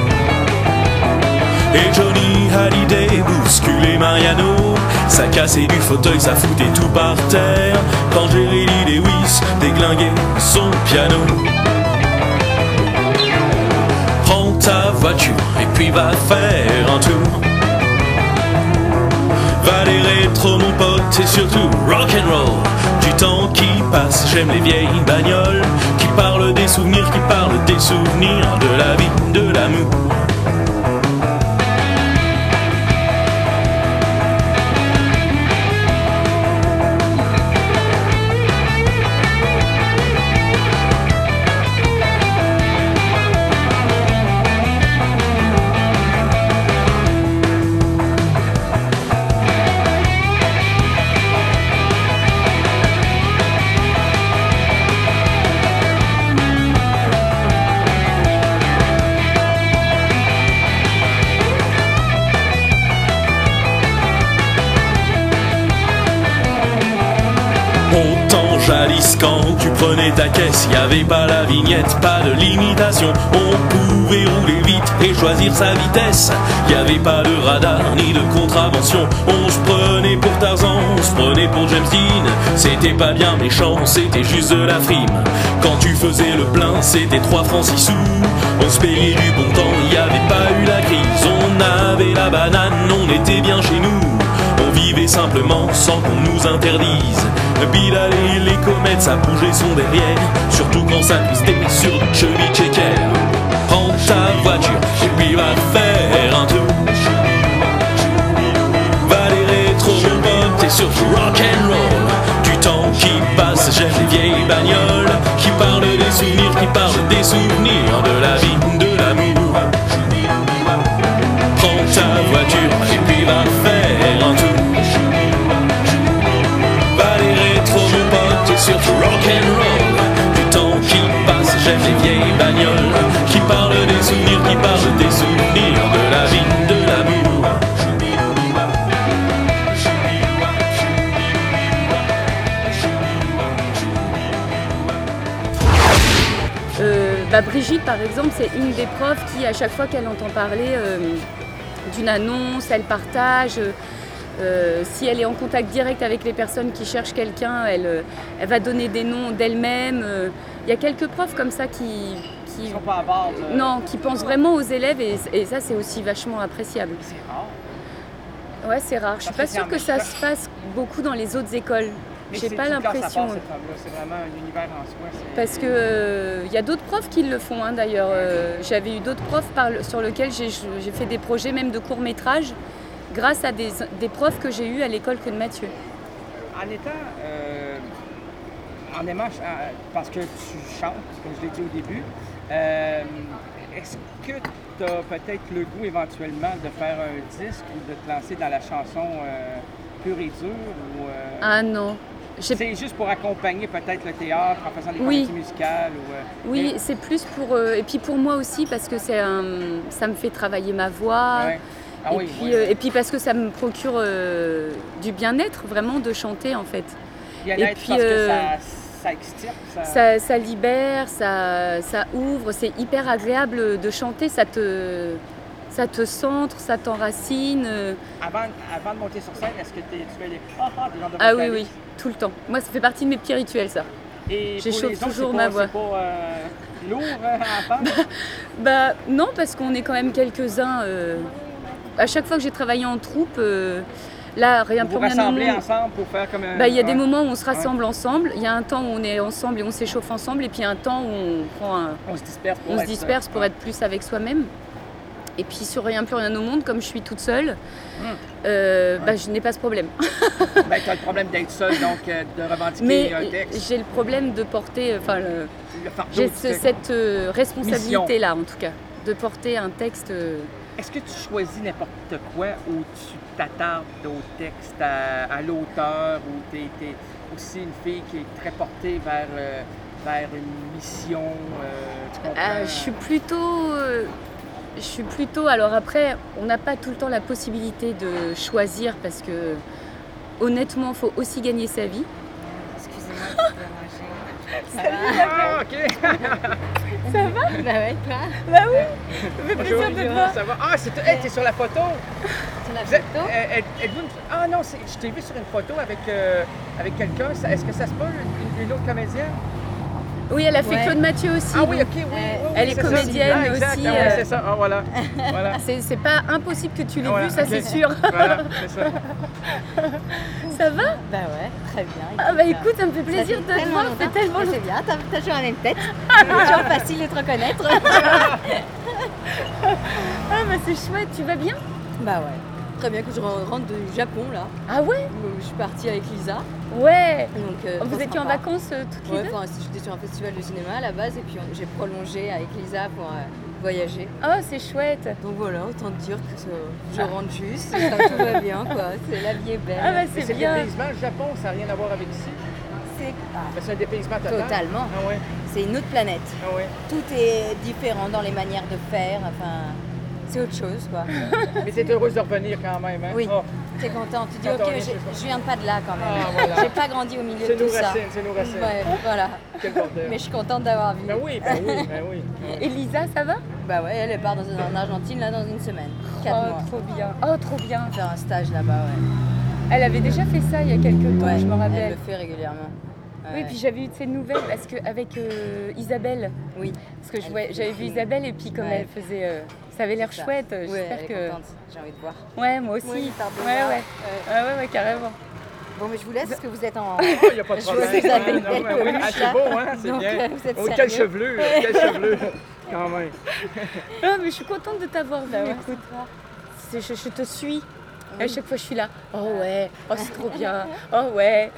Et Johnny Hallyday bousculait Mariano, ça cassait du fauteuil, ça foutait tout par terre. Quand Jerry Lee Lewis déglinguait son piano. Prends ta voiture et puis va faire un tour. Va les rétro mon pote et surtout rock'n'roll. Du temps qui passe, j'aime les vieilles bagnoles qui parlent des souvenirs, de la vie, de l'amour. Jadis quand tu prenais ta caisse, y avait pas la vignette, pas de limitation. On pouvait rouler vite et choisir sa vitesse. Y avait pas de radar ni de contravention. On se prenait pour Tarzan, on se prenait pour James Dean. C'était pas bien méchant, c'était juste de la frime. Quand tu faisais le plein, c'était 3 francs 6 sous. On se payait du bon temps, y avait pas eu la crise. On avait la banane, on était bien chez nous. On vivait simplement sans qu'on nous interdise. Bilal et les comètes, ça bougeait son derrière, surtout quand ça twistait sur du Chevy Checker. Prends ta voiture et puis va faire un tour. Va les rétro mon pote et surtout rock'n'roll. Du temps qui passe, j'aime les vieilles bagnoles qui parlent des souvenirs, de la vie, de l'amour. Prends ta voiture et puis va faire un tour. Surtout rock'n'roll. Du temps qui passe, j'aime les vieilles bagnoles qui parlent des souvenirs, de la vie, de l'amour. Brigitte par exemple, c'est une des profs qui à chaque fois qu'elle entend parler d'une annonce, elle partage. Si elle est en contact direct avec les personnes qui cherchent quelqu'un, elle va donner des noms d'elle-même. Il y a quelques profs comme ça qui sont pas à bord de... Non, qui pensent vraiment aux élèves et ça c'est aussi vachement appréciable. C'est rare. Ouais, c'est rare. Je suis pas sûre que ça se fasse beaucoup dans les autres écoles. J'ai pas l'impression. C'est vraiment un univers en soi. Parce que y a d'autres profs qui le font d'ailleurs. J'avais eu d'autres profs sur lesquels j'ai fait des projets même de court-métrage. Grâce à des profs que j'ai eus à l'école Claude Mathieu. En étant, en aimant, parce que tu chantes, comme je l'ai dit au début, est-ce que tu as peut-être le goût éventuellement de faire un disque ou de te lancer dans la chanson pure et dure? Ah non. C'est juste pour accompagner peut-être le théâtre en faisant des comédies musicales? Oui, c'est plus pour... et puis pour moi aussi, parce que ça me fait travailler ma voix. Ouais. Ah et puis parce que ça me procure du bien-être vraiment de chanter en fait. Bien-être parce que ça extirpe, ça libère, ça ouvre, c'est hyper agréable de chanter, ça te centre, ça t'enracine. Avant de monter sur scène, est-ce que tu fais des genres de vocalises? Oui, tout le temps. Moi ça fait partie de mes petits rituels ça. Et j'échauffe toujours ma voix. C'est pas lourd à entendre? Non, parce qu'on est quand même quelques-uns. À chaque fois que j'ai travaillé en troupe, là, rien pour rien. Vous rassemblez ensemble pour faire comme il y a des moments où on se rassemble ensemble, il y a un temps où on est ensemble et on s'échauffe ensemble, et puis un temps où on se disperse pour être plus avec soi-même. Et puis sur Rien plus rien au monde, comme je suis toute seule, je n'ai pas ce problème. Ben, tu as le problème d'être seule, donc de revendiquer Mais un texte. j'ai le problème de porter, Le fardeau j'ai du texte. cette responsabilité-là en tout cas, de porter un texte. Est-ce que tu choisis n'importe quoi ou tu t'attardes au texte, à l'auteur, ou tu es aussi une fille qui est très portée vers une mission? Tu comprends? Je suis plutôt. Alors après, on n'a pas tout le temps la possibilité de choisir parce que honnêtement, il faut aussi gagner sa vie. Excusez-moi de déranger. Ah, ok! Ça va? Bah ouais, toi? Bah oui! Ça fait plaisir de te voir. Ça va? Ah, t'es sur la photo! Sur la photo? Ah non, je t'ai vu sur une photo avec quelqu'un. Est-ce que ça se peut, une autre comédienne? Oui, elle a fait Claude Mathieu aussi. Ah oui, ok, oui. Elle est comédienne ça. Exact, aussi. ouais, c'est ça. Ah, voilà. C'est pas impossible que tu l'aies vu, ça ok. c'est sûr. Voilà, c'est ça. Ça va? Bah ouais, très bien. Ah bah écoute, ça me fait plaisir de te voir, c'est tellement C'est bien, t'as toujours la même tête. C'est toujours facile de te reconnaître. Ah bah c'est chouette, tu vas bien? Bah ouais. Très bien que je rentre du Japon là. Ah ouais? Je suis partie avec Lisa. Ouais. Donc, vous étiez en vacances toutes les deux? J'étais sur un festival de cinéma à la base et puis j'ai prolongé avec Lisa pour voyager. Oh c'est chouette. Donc voilà, autant te dire que je rentre juste, tout va bien quoi. La vie est belle. Ah bah c'est bien. Le dépaysement, le Japon, ça n'a rien à voir avec ici? C'est un dépaysement total? Totalement. Ah ouais. C'est une autre planète. Ah ouais. Tout est différent dans les manières de faire, enfin... C'est autre chose, quoi. Mais t'es heureuse de revenir quand même, hein? Oui, Oh. t'es contente. Tu dis, Quand on ok, est chez toi. je viens pas de là quand même. Ah, voilà. J'ai pas grandi au milieu de tout ça. C'est nos racines. Ouais, voilà. Quel bordel. Mais je suis contente d'avoir vu. Ben oui. Et Lisa, ça va? Bah ouais, elle part en Argentine là dans une semaine. 4 mois. Trop bien. Oh, trop bien. Faire un stage là-bas, ouais. Elle avait déjà fait ça il y a quelques temps, Ouais, je me rappelle. elle le fait régulièrement. Oui, puis j'avais eu de ses nouvelles parce qu'avec Isabelle. Oui. Parce que j'avais vu Isabelle et puis comme elle faisait. Ça avait l'air chouette. J'espère elle que. est contente. J'ai envie de voir. Ouais, moi aussi. Oui, ouais, carrément. Bon, mais je vous laisse parce que vous êtes en. Il n'y a pas de problème. Vous avez une belle peluche, c'est là. beau, hein? C'est Donc, bien. vous êtes Oh, quel sérieux. chevelure! Quel chevelure! Quand même. Non, mais je suis contente de t'avoir vu. Écoute, je te suis. À chaque fois, je suis là. Oh ouais, oh c'est trop bien. Oh ouais.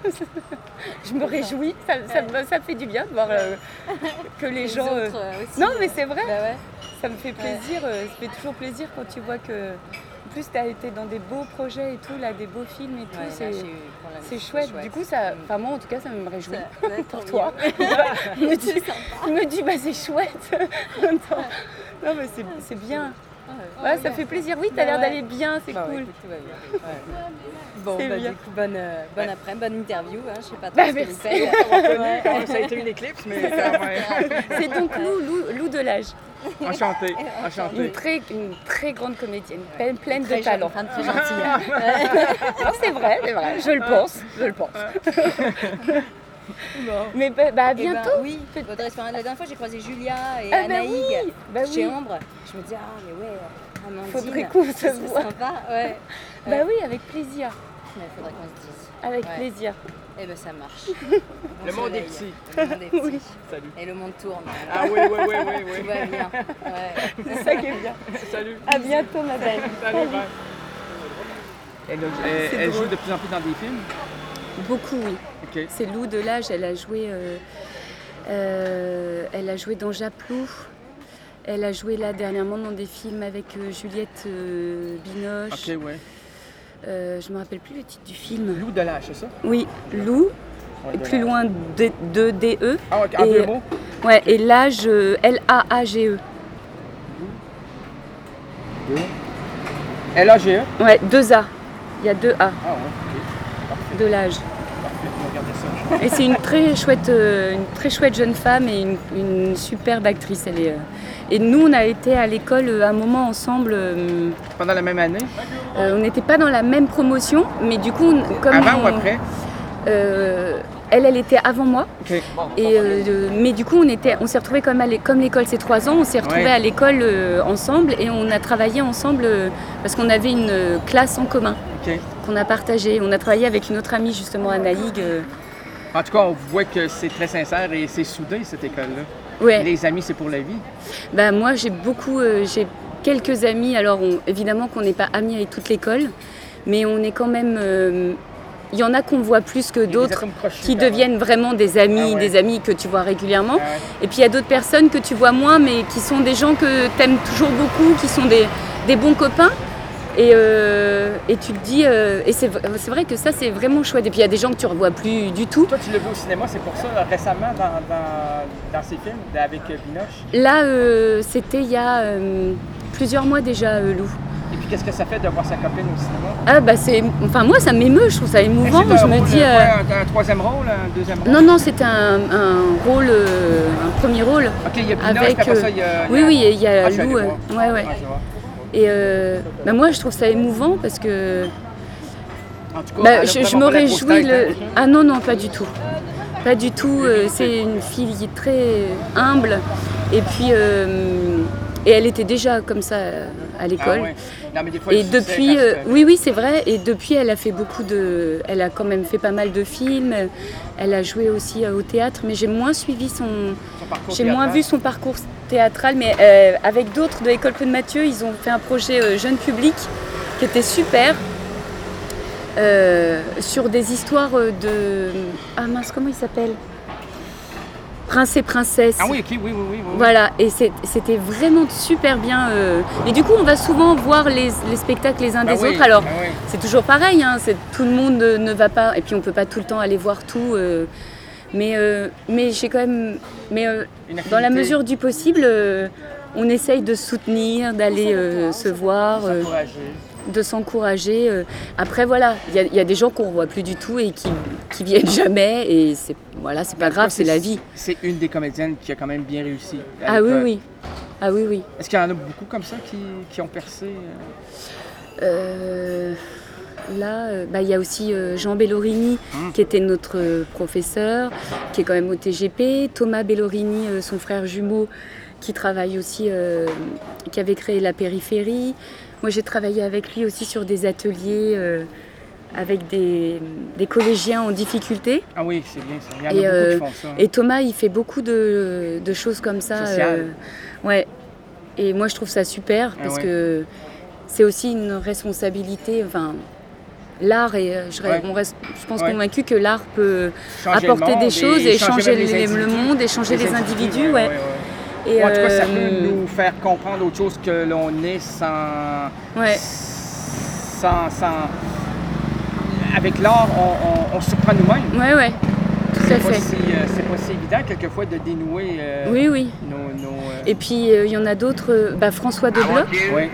Je me réjouis. Ça me fait du bien de voir que les gens. autres, aussi. Non, mais c'est vrai. Bah ouais. Ça me fait plaisir. Ça fait toujours plaisir quand tu vois que. En plus, tu as été dans des beaux projets et tout, là, des beaux films et tout. Ouais, là, c'est chouette. Du coup, enfin, moi, en tout cas, ça me réjouit pour trop toi. Il me dit, bah, c'est chouette. Non, mais c'est bien. Ouais, ça fait plaisir. Oui, t'as l'air d'aller bien, c'est cool. Ouais, écoute, tout va bien. Ouais. Bon, C'est bah, bien. du coup, bonne après-midi, bonne interview. Hein. Je sais pas trop Bah, ce que merci. vous faites. Ça a été une éclipse, mais quand même. C'est donc Lou de l'âge. Enchanté. Une très grande comédienne, pleine de Très talent. jolie, très gentille. Non, c'est vrai, je le pense. Bon. Mais à Eh ben, bientôt. oui, la dernière fois j'ai croisé Julia et Ah, Anaïg chez oui. Ambre. Je me dis, mais ouais, Amandine, Faudrait qu'on se c'est voit. sympa, ouais. Bah oui, avec plaisir. Mais il faudrait qu'on se dise. Avec Ouais. plaisir. Eh ben ça marche. Le monde est petit. Le monde est petit. Oui. Salut. Et le monde tourne. Ah oui. Tout va bien. Ouais. C'est ça qui est bien. Salut. À bientôt, ma belle. Salut, bye. Elle joue de plus en plus dans des films? Beaucoup, oui. Ok. C'est Lou de l'âge, elle a joué dans Japlou. Elle a joué là dernièrement dans des films avec Juliette Binoche. Ok, ouais. Je me rappelle plus le titre du film. Lou de l'âge, c'est ça? Oui, Lou. Et plus loin de DE. Ah, ok, en deux mots? Ouais, et l'âge L-A-A-G-E. L-A-G-E? Ouais, 2 A. Il y a 2 A Ah ouais, ok. Parfait. de l'âge. Parfait, on va regarder ça. Et c'est une très chouette jeune femme et une superbe actrice. Elle est, et nous, on a été à l'école un moment ensemble. Pendant la même année? On n'était pas dans la même promotion, mais du coup, comme Avant ou après? Elle était avant moi. Ok. Et, mais du coup, on s'est retrouvés comme l'école c'est 3 ans, on s'est retrouvés à l'école ensemble et on a travaillé ensemble parce qu'on avait une classe en commun qu'on a partagée. On a travaillé avec une autre amie, justement, Anaïg. En tout cas, on voit que c'est très sincère et c'est soudé, cette école-là. Ouais. Les amis, c'est pour la vie. Bah, moi, j'ai quelques amis. Alors évidemment qu'on n'est pas amis avec toute l'école, mais on est quand même... Il y en a qu'on voit plus que d'autres qui deviennent vraiment des amis que tu vois régulièrement. Et puis il y a d'autres personnes que tu vois moins, mais qui sont des gens que tu aimes toujours beaucoup, qui sont des bons copains. Et tu te dis, et c'est vrai que ça c'est vraiment chouette. Et puis il y a des gens que tu ne revois plus du tout. Toi tu l'as vu au cinéma, c'est pour ça récemment dans ces films avec Binoche? Là c'était il y a plusieurs mois déjà, Lou. Et puis qu'est-ce que ça fait de voir sa copine au cinéma? Ah bah enfin moi ça m'émeut, je trouve ça émouvant. Je me dis. Un troisième rôle, un deuxième rôle? Non, c'était un rôle, un premier rôle. Ok, il y a Binoche, avec, après ça il y a... Oui, il y a Lou. Ouais. Et moi je trouve ça émouvant parce que je me réjouis. Ah non, pas du tout. Pas du tout. C'est une fille qui est très humble. Et puis, et elle était déjà comme ça à l'école. Ah ouais. Non, mais des fois, et depuis, oui, c'est vrai. Et depuis, elle a fait elle a quand même fait pas mal de films. Elle a joué aussi au théâtre, mais j'ai moins suivi j'ai moins vu son parcours théâtral. Mais avec d'autres de l'école Claude Mathieu, ils ont fait un projet jeune public qui était super. Sur des histoires de... Ah mince, comment il s'appelle ? Prince et princesse. Ah oui, ok, oui. Voilà, et c'était vraiment super bien. Et du coup, on va souvent voir les spectacles les uns des autres. Alors, c'est toujours pareil, hein, tout le monde ne va pas, et puis on peut pas tout le temps aller voir tout. Mais j'ai quand même... dans la mesure du possible, on essaye de soutenir, d'aller se voir. De s'encourager. Après, voilà, il y a des gens qu'on ne voit plus du tout et qui viennent jamais. Et c'est pas grave, c'est la vie. C'est une des comédiennes qui a quand même bien réussi. Ah oui. Est-ce qu'il y en a beaucoup comme ça qui ont percé? Là, il y a aussi Jean Bellorini, qui était notre professeur, qui est quand même au TGP. Thomas Bellorini, son frère jumeau, qui travaille aussi, qui avait créé la périphérie. Moi, j'ai travaillé avec lui aussi sur des ateliers avec des collégiens en difficulté. Ah oui, c'est bien ça. Il y en a beaucoup qui font ça. Et Thomas, il fait beaucoup de choses comme ça. Ouais. Et moi, je trouve ça super parce que c'est aussi une responsabilité. Enfin, l'art, je pense convaincue que l'art peut apporter des choses et changer le monde et changer les individus. Et en tout cas, ça peut nous faire comprendre autre chose que l'on est sans... Avec l'art, on se surprend nous-mêmes. Ouais, tout à fait. C'est pas si évident, quelquefois, de dénouer oui. nos... Et puis, il y en a d'autres. François Debloc. Oui.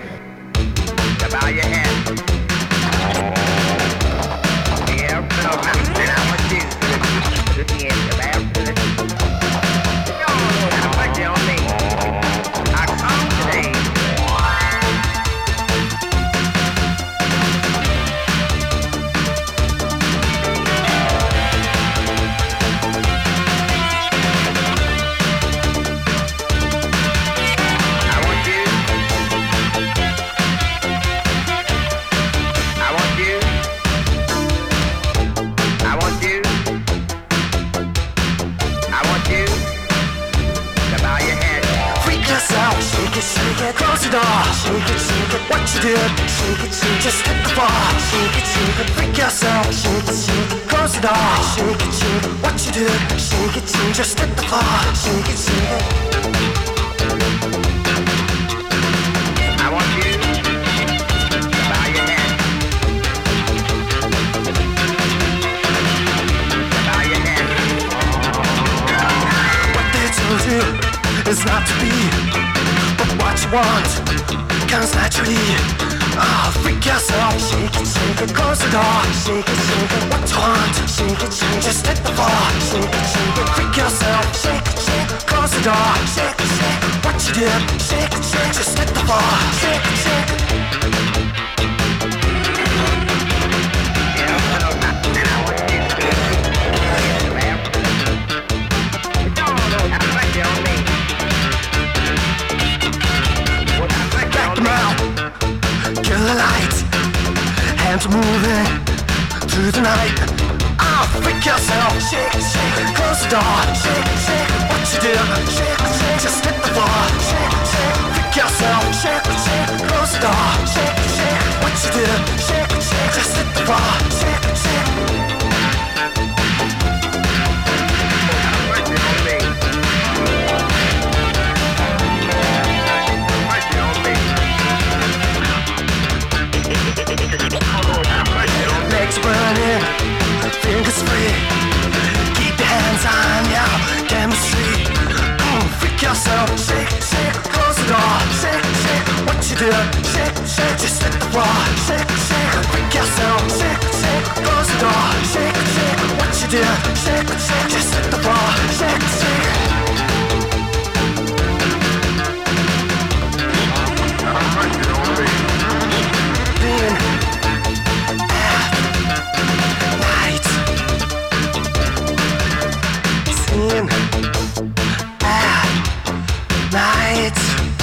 Close the door, shake it, what you did, shake it, just hit the floor, shake it, freak yourself, shake it, close the door, shake it, what you did, shake it, just hit the floor, shake it. I want you to bow your head, bow your head. What they told you is not to be. What you want comes naturally. Freak yourself, shake it, close the door, shake it, what you want, shake it, just hit the floor, shake it, freak yourself, shake it, close the door, shake it, what you did, shake it, just hit the floor, shake it. Hands moving through the night. Freak yourself, shake it, close the door, shake it, what you do, shake it, just hit the floor, shake it, freak freak yourself. Shake, shake, close the door. Shake, shake, what you do? Shake, shake, just hit the floor. Shake, shake. Legs burning, fingers free. Keep your hands on your chemistry. Freak yourself, shake, shake, close the door. Shake, shake, what you do? Shake, shake, just hit the floor. Shake, shake, freak yourself, shake, shake, close the door. Shake, shake, what you do? Shake, shake, just hit the floor. Shake, shake. Being night, seeing night.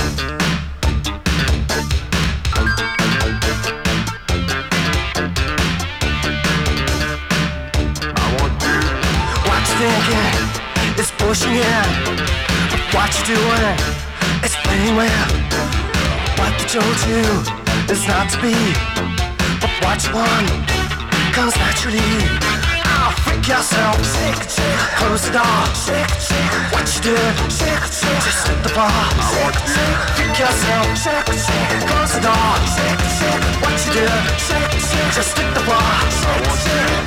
What you thinking is pushing in. What you doing is playing with. What they told you is not to be. But what you want comes naturally. Oh, freak yourself, shake, shake, close the door, shake, shake, what you do, shake, shake, just hit the bar, shake, shake, freak yourself, shake, shake, close the door, shake, shake, what you do, shake, shake, just hit the bar, shake, shake.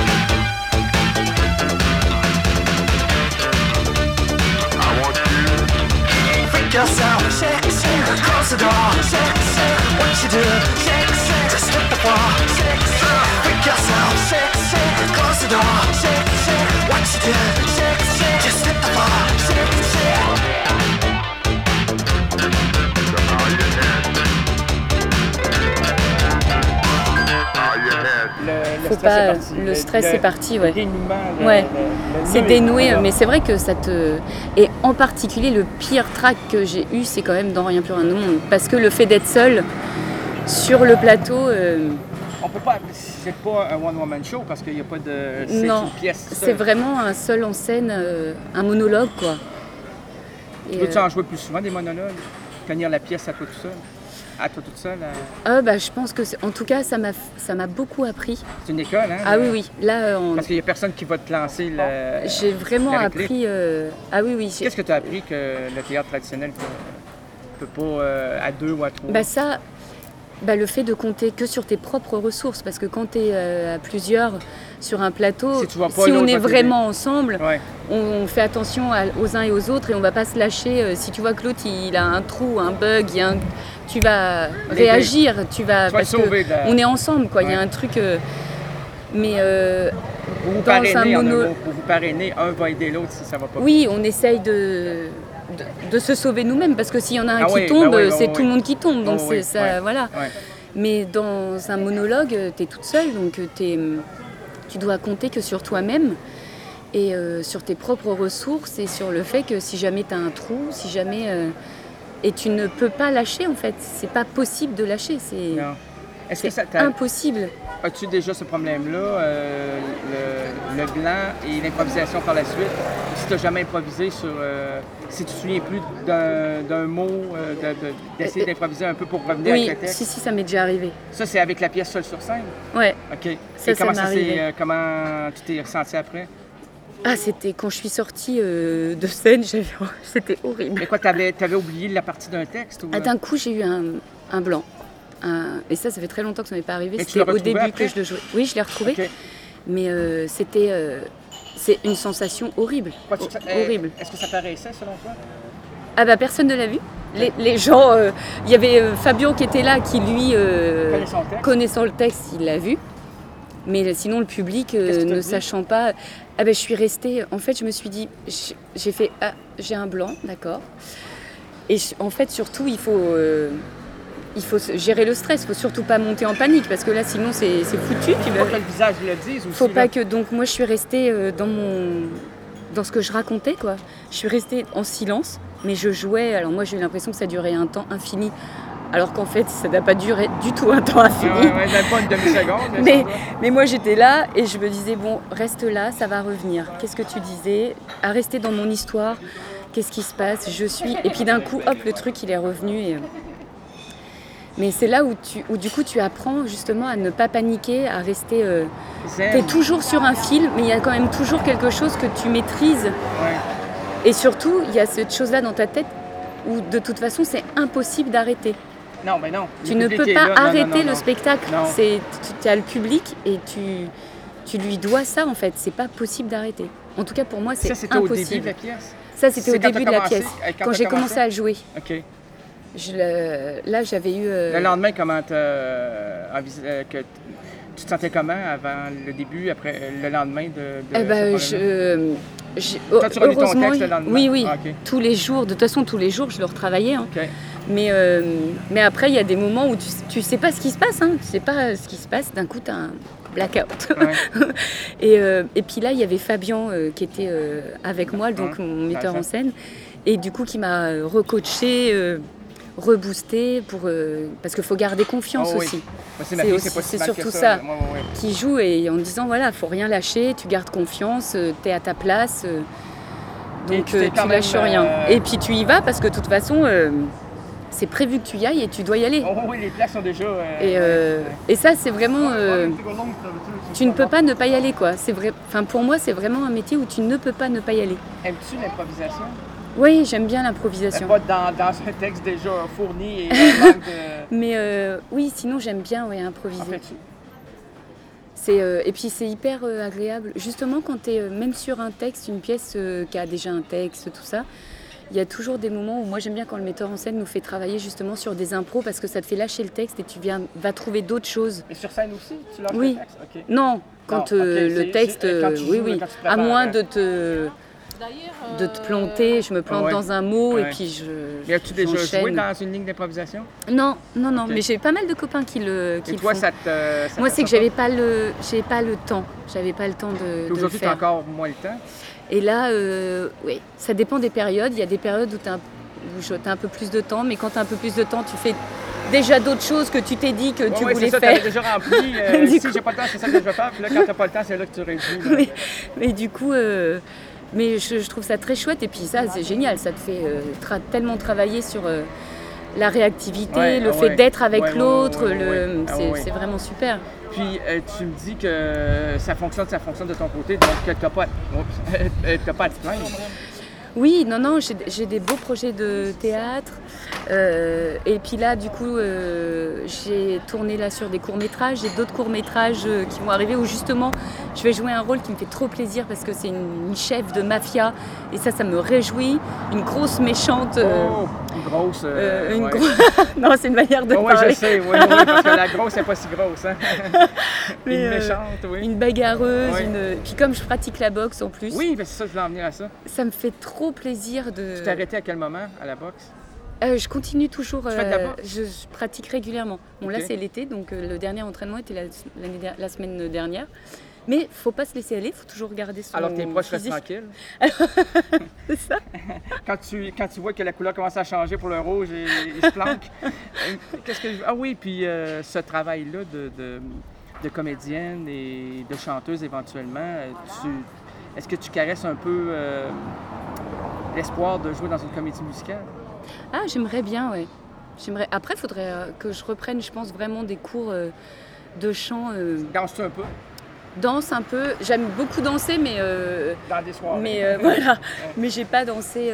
Freak yourself, shake, shake, close the door, shake, shake, what you do, shake, shake, just hit the bar, shake, shake, freak yourself, shake, shake, close the door, shake, shake, what you do, shake, shake, just hit the bar, shake, shake. Le stress est parti, ouais. Ouais, c'est dénoué, mais c'est vrai que ça te... Et en particulier, le pire track que j'ai eu, c'est quand même dans Rien plus rien au monde. Parce que le fait d'être seul sur le plateau... On peut pas... C'est pas un one-woman show parce qu'il n'y a pas de... C'est non, une pièce seule. C'est vraiment un seul en scène, un monologue, quoi. Tu veux-tu en jouer plus souvent, des monologues? Tenir la pièce à toi tout seul? À toi toute seule? Je pense que, en tout cas, ça m'a beaucoup appris. C'est une école, hein? Ah oui. Là, parce qu'il n'y a personne qui va te lancer le... J'ai vraiment appris... Ah oui. Qu'est-ce que tu as appris que le théâtre traditionnel ne peut pas à deux ou à trois? Le fait de compter que sur tes propres ressources. Parce que quand tu es à plusieurs sur un plateau, si on est vraiment ensemble, on fait attention aux uns et aux autres et on ne va pas se lâcher. Si tu vois que l'autre il a un trou, un bug, tu vas réagir, parce qu'on est ensemble, quoi. Il y a un truc. Mais vous vous parrainez, un va aider l'autre si ça va pas. Oui, on essaye de se sauver nous-mêmes, parce que s'il y en a un qui tombe, c'est tout le monde qui tombe. Donc c'est ça, voilà. Ouais. Mais dans un monologue, tu es toute seule, donc tu dois compter que sur toi-même et sur tes propres ressources et sur le fait que si jamais tu as un trou, si jamais... et tu ne peux pas lâcher, en fait. C'est pas possible de lâcher. C'est impossible. As-tu déjà ce problème-là, le blanc et l'improvisation par la suite? Si tu n'as jamais improvisé sur... si tu ne te souviens plus d'un mot, d'essayer d'improviser un peu pour revenir avec le texte? Oui, si, ça m'est déjà arrivé. Ça, c'est avec la pièce Seule sur scène? Oui. OK. Et comment tu t'es ressenti après? Ah, c'était quand je suis sortie de scène, c'était horrible. Mais quoi, t'avais oublié la partie d'un texte? Ou... d'un coup, j'ai eu un blanc. Et ça fait très longtemps que ça m'est pas arrivé. C'était au début après? Que je le jouais. Oui, je l'ai retrouvé. Okay. Mais c'est une sensation horrible. Horrible. Est-ce que ça paraissait selon toi? Personne ne l'a vu. Les gens, il y avait Fabio qui était là, qui lui, connaissant le texte, il l'a vu. Mais sinon, le public, ne sachant pas... je suis restée... En fait, je me suis dit... J'ai fait... j'ai un blanc, d'accord. Et en fait, surtout, il faut gérer le stress. Il ne faut surtout pas monter en panique, parce que là, sinon, c'est foutu. Il faut que le visage le dise aussi. Faut pas que... Donc, moi, je suis restée dans ce que je racontais, quoi. Je suis restée en silence, mais je jouais... Alors, moi, j'ai eu l'impression que ça durait un temps infini. Alors qu'en fait, ça n'a pas duré du tout un temps infini. Même pas une demi-seconde. Mais moi, j'étais là et je me disais, bon, reste là, ça va revenir. Qu'est-ce que tu disais? À rester dans mon histoire. qu'est-ce qui se passe, je suis. Et puis d'un coup, hop, le truc, il est revenu. Mais c'est là où du coup, tu apprends justement à ne pas paniquer, à rester... T'es toujours sur un fil, mais il y a quand même toujours quelque chose que tu maîtrises. Ouais. Et surtout, il y a cette chose-là dans ta tête où de toute façon, c'est impossible d'arrêter. Non, mais non. Tu ne peux pas arrêter le spectacle. Non. Tu as le public et tu lui dois ça en fait. C'est pas possible d'arrêter. En tout cas pour moi c'est impossible. Ça c'était au début de la pièce? Ça c'était au début de la pièce. Quand j'ai commencé à jouer. OK. Là j'avais eu... Le lendemain, comment tu te sentais comment avant le début, après le lendemain de Quand tu relis ton texte le lendemain? Oui. Ah, okay. Tous les jours. De toute façon tous les jours je le retravaillais. Hein. Okay. Mais après il y a des moments où tu sais pas ce qui se passe. Hein. Tu sais pas ce qui se passe. D'un coup tu as un blackout. Ouais. et puis là il y avait Fabien qui était avec moi, donc mon metteur en scène. Et du coup qui m'a recoaché, reboosté parce qu'il faut garder confiance aussi. C'est surtout ça qui joue, et en disant voilà, faut rien lâcher, tu gardes confiance, t'es à ta place, donc tu lâches rien. Et puis tu y vas parce que de toute façon c'est prévu que tu y ailles et tu dois y aller. Oh oui, les places sont déjà... et ça c'est vraiment... tu ne peux pas ne pas y aller quoi. C'est vrai. Enfin pour moi c'est vraiment un métier où tu ne peux pas ne pas y aller. Aimes-tu l'improvisation? Oui, j'aime bien l'improvisation. Pas dans un texte déjà fourni et manque de... Mais oui, sinon j'aime bien improviser. En fait, et puis c'est hyper agréable. Justement quand tu es même sur un texte, une pièce qui a déjà un texte, tout ça, il y a toujours des moments où moi j'aime bien quand le metteur en scène nous fait travailler justement sur des impros parce que ça te fait lâcher le texte et tu vas trouver d'autres choses. Et sur scène aussi, tu lâches le texte? Okay. Non, quand le texte, oui. À moins de te planter, je me plante dans un mot et puis je. Mais as-tu déjà joué dans une ligne d'improvisation? Non, mais j'ai pas mal de copains qui le toi, font. Ça moi, c'est que j'avais pas le temps. J'avais pas le temps de le aujourd'hui, tu as encore moins le temps? Et là, oui, ça dépend des périodes. Il y a des périodes où tu as un peu plus de temps, mais quand tu as un peu plus de temps, tu fais déjà d'autres choses que tu t'es dit que tu voulais faire. Tu déjà rempli. Si j'ai pas le temps, c'est ça que je vais faire. Puis là, quand tu n'as pas le temps, c'est là que tu réduis. Mais du coup, je trouve ça très chouette. Et puis ça, c'est génial. Ça te fait tellement travailler sur la réactivité, le fait d'être avec l'autre. C'est vraiment super. Puis tu me dis que ça fonctionne de ton côté, donc tu n'as pas à te plaindre. Oui, non, j'ai des beaux projets de théâtre. Et puis là, du coup, j'ai tourné là sur des courts-métrages. J'ai d'autres courts-métrages qui vont arriver où justement, je vais jouer un rôle qui me fait trop plaisir parce que c'est une chef de mafia. Et ça me réjouit. Une grosse méchante. Une grosse... non, c'est une manière de parler. Oui, je sais, oui, parce que la grosse, c'est pas si grosse. Hein? Une méchante, oui. Une bagarreuse. Puis comme je pratique la boxe en plus. Oui, c'est ça, je voulais en venir à ça. Ça me fait trop plaisir de... Tu t'es arrêté à quel moment à la boxe? Je continue toujours. Tu fais de la boxe? Je pratique régulièrement. Bon, là, c'est l'été, donc le dernier entraînement était la semaine dernière. Mais faut pas se laisser aller, faut toujours garder son alors tes proches restent tranquilles. C'est ça. Quand tu vois que la couleur commence à changer pour le rouge, il se planque. Ah oui, puis ce travail-là de comédienne et de chanteuse éventuellement, est-ce que tu caresses un peu l'espoir de jouer dans une comédie musicale? Ah, j'aimerais bien, oui. Après, il faudrait que je reprenne, je pense, vraiment des cours de chant. Danses-tu un peu? Danse un peu. J'aime beaucoup danser, mais... dans des soirées. Mais voilà. Mais j'ai pas dansé...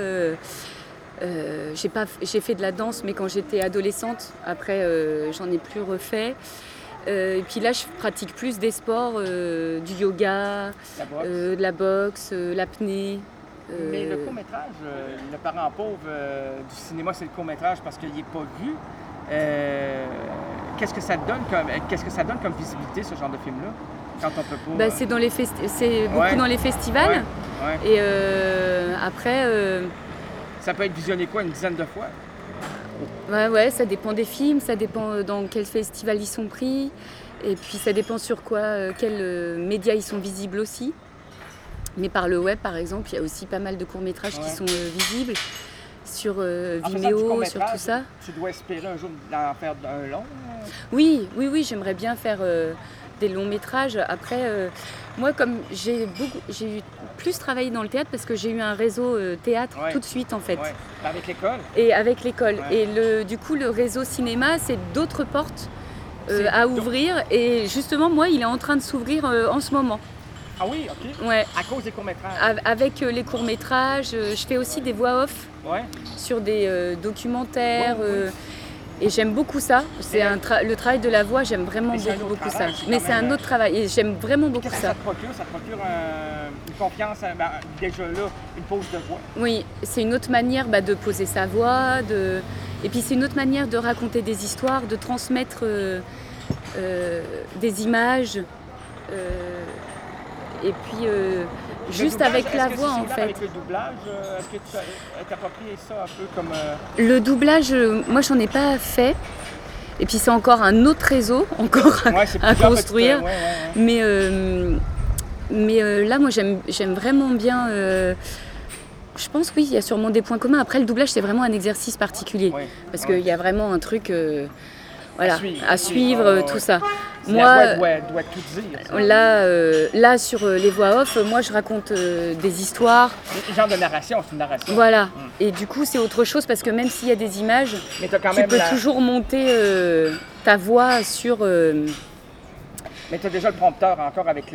j'ai fait de la danse, mais quand j'étais adolescente. Après, j'en ai plus refait. Et puis là, je pratique plus des sports, du yoga, de la boxe, l'apnée. Mais le court-métrage, Le parent pauvre du cinéma, c'est le court-métrage parce qu'il n'est pas vu. Qu'est-ce que ça donne comme visibilité, ce genre de film-là, quand on peut pas... c'est beaucoup dans les festivals. Ouais. Et après... Ça peut être visionné une dizaine de fois? Ouais, ça dépend des films, ça dépend dans quel festival ils sont pris. Et puis ça dépend sur quels médias ils sont visibles aussi. Mais par le web, par exemple, il y a aussi pas mal de courts-métrages qui sont visibles. Sur Vimeo, sur tout ça. Tu dois espérer un jour d'en faire un long? Oui, j'aimerais bien faire des longs métrages. Après, moi, comme j'ai plus travaillé dans le théâtre parce que j'ai eu un réseau théâtre tout de suite en fait. Ouais. Avec l'école. Et avec l'école. Ouais. Et du coup, le réseau cinéma, c'est d'autres portes à ouvrir. Et justement, moi, il est en train de s'ouvrir en ce moment. Ah oui, ok. Ouais. À cause des courts-métrages. Avec les courts-métrages, je fais aussi des voix off sur des documentaires. Et j'aime beaucoup ça. C'est le travail de la voix, j'aime vraiment beaucoup ça. Mais c'est un autre travail et j'aime vraiment beaucoup ça. Ça te procure une confiance, déjà là, une pose de voix. Oui, c'est une autre manière de poser sa voix. Et puis c'est une autre manière de raconter des histoires, de transmettre des images. Et puis juste doublage, avec la voix en fait. Avec le doublage, est-ce que tu t'appropries ça un peu comme... Le doublage, moi j'en ai pas fait. Et puis c'est encore un autre réseau, encore à construire. Mais là moi j'aime vraiment bien... je pense oui, il y a sûrement des points communs. Après le doublage c'est vraiment un exercice particulier. Parce qu'il y a vraiment un truc... à suivre, tout ça. Moi, la voix doit tout dire. Là, sur les voix off, moi je raconte des histoires. Un genre de narration, c'est une narration. Voilà. Et du coup, c'est autre chose parce que même s'il y a des images, tu peux toujours monter ta voix sur. Mais tu as déjà le prompteur encore avec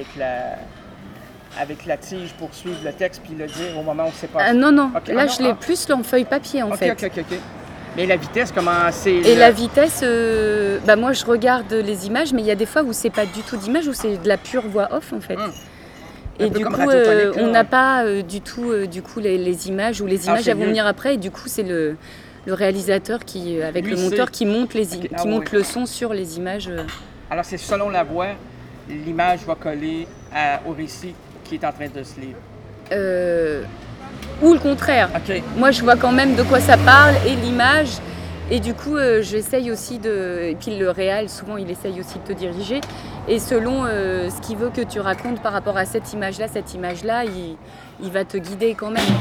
la tige pour suivre le texte puis le dire au moment où c'est pas. Non. Okay. Là, je l'ai plus en feuille papier en fait. OK. Mais la vitesse, comment c'est... Et la vitesse, moi je regarde les images, mais il y a des fois où c'est pas du tout d'image, où c'est de la pure voix off en fait. Et du coup, on n'a pas du tout les images, ou les images elles vont venir après, et du coup c'est le réalisateur qui, avec le monteur qui monte, monte le son sur les images. Alors c'est selon la voix, l'image va coller au récit qui est en train de se lire. Ou le contraire. Okay. Moi, je vois quand même de quoi ça parle et l'image. Et du coup, j'essaye aussi de... Et puis le réal, souvent, il essaye aussi de te diriger. Et selon ce qu'il veut que tu racontes par rapport à cette image-là, il va te guider quand même.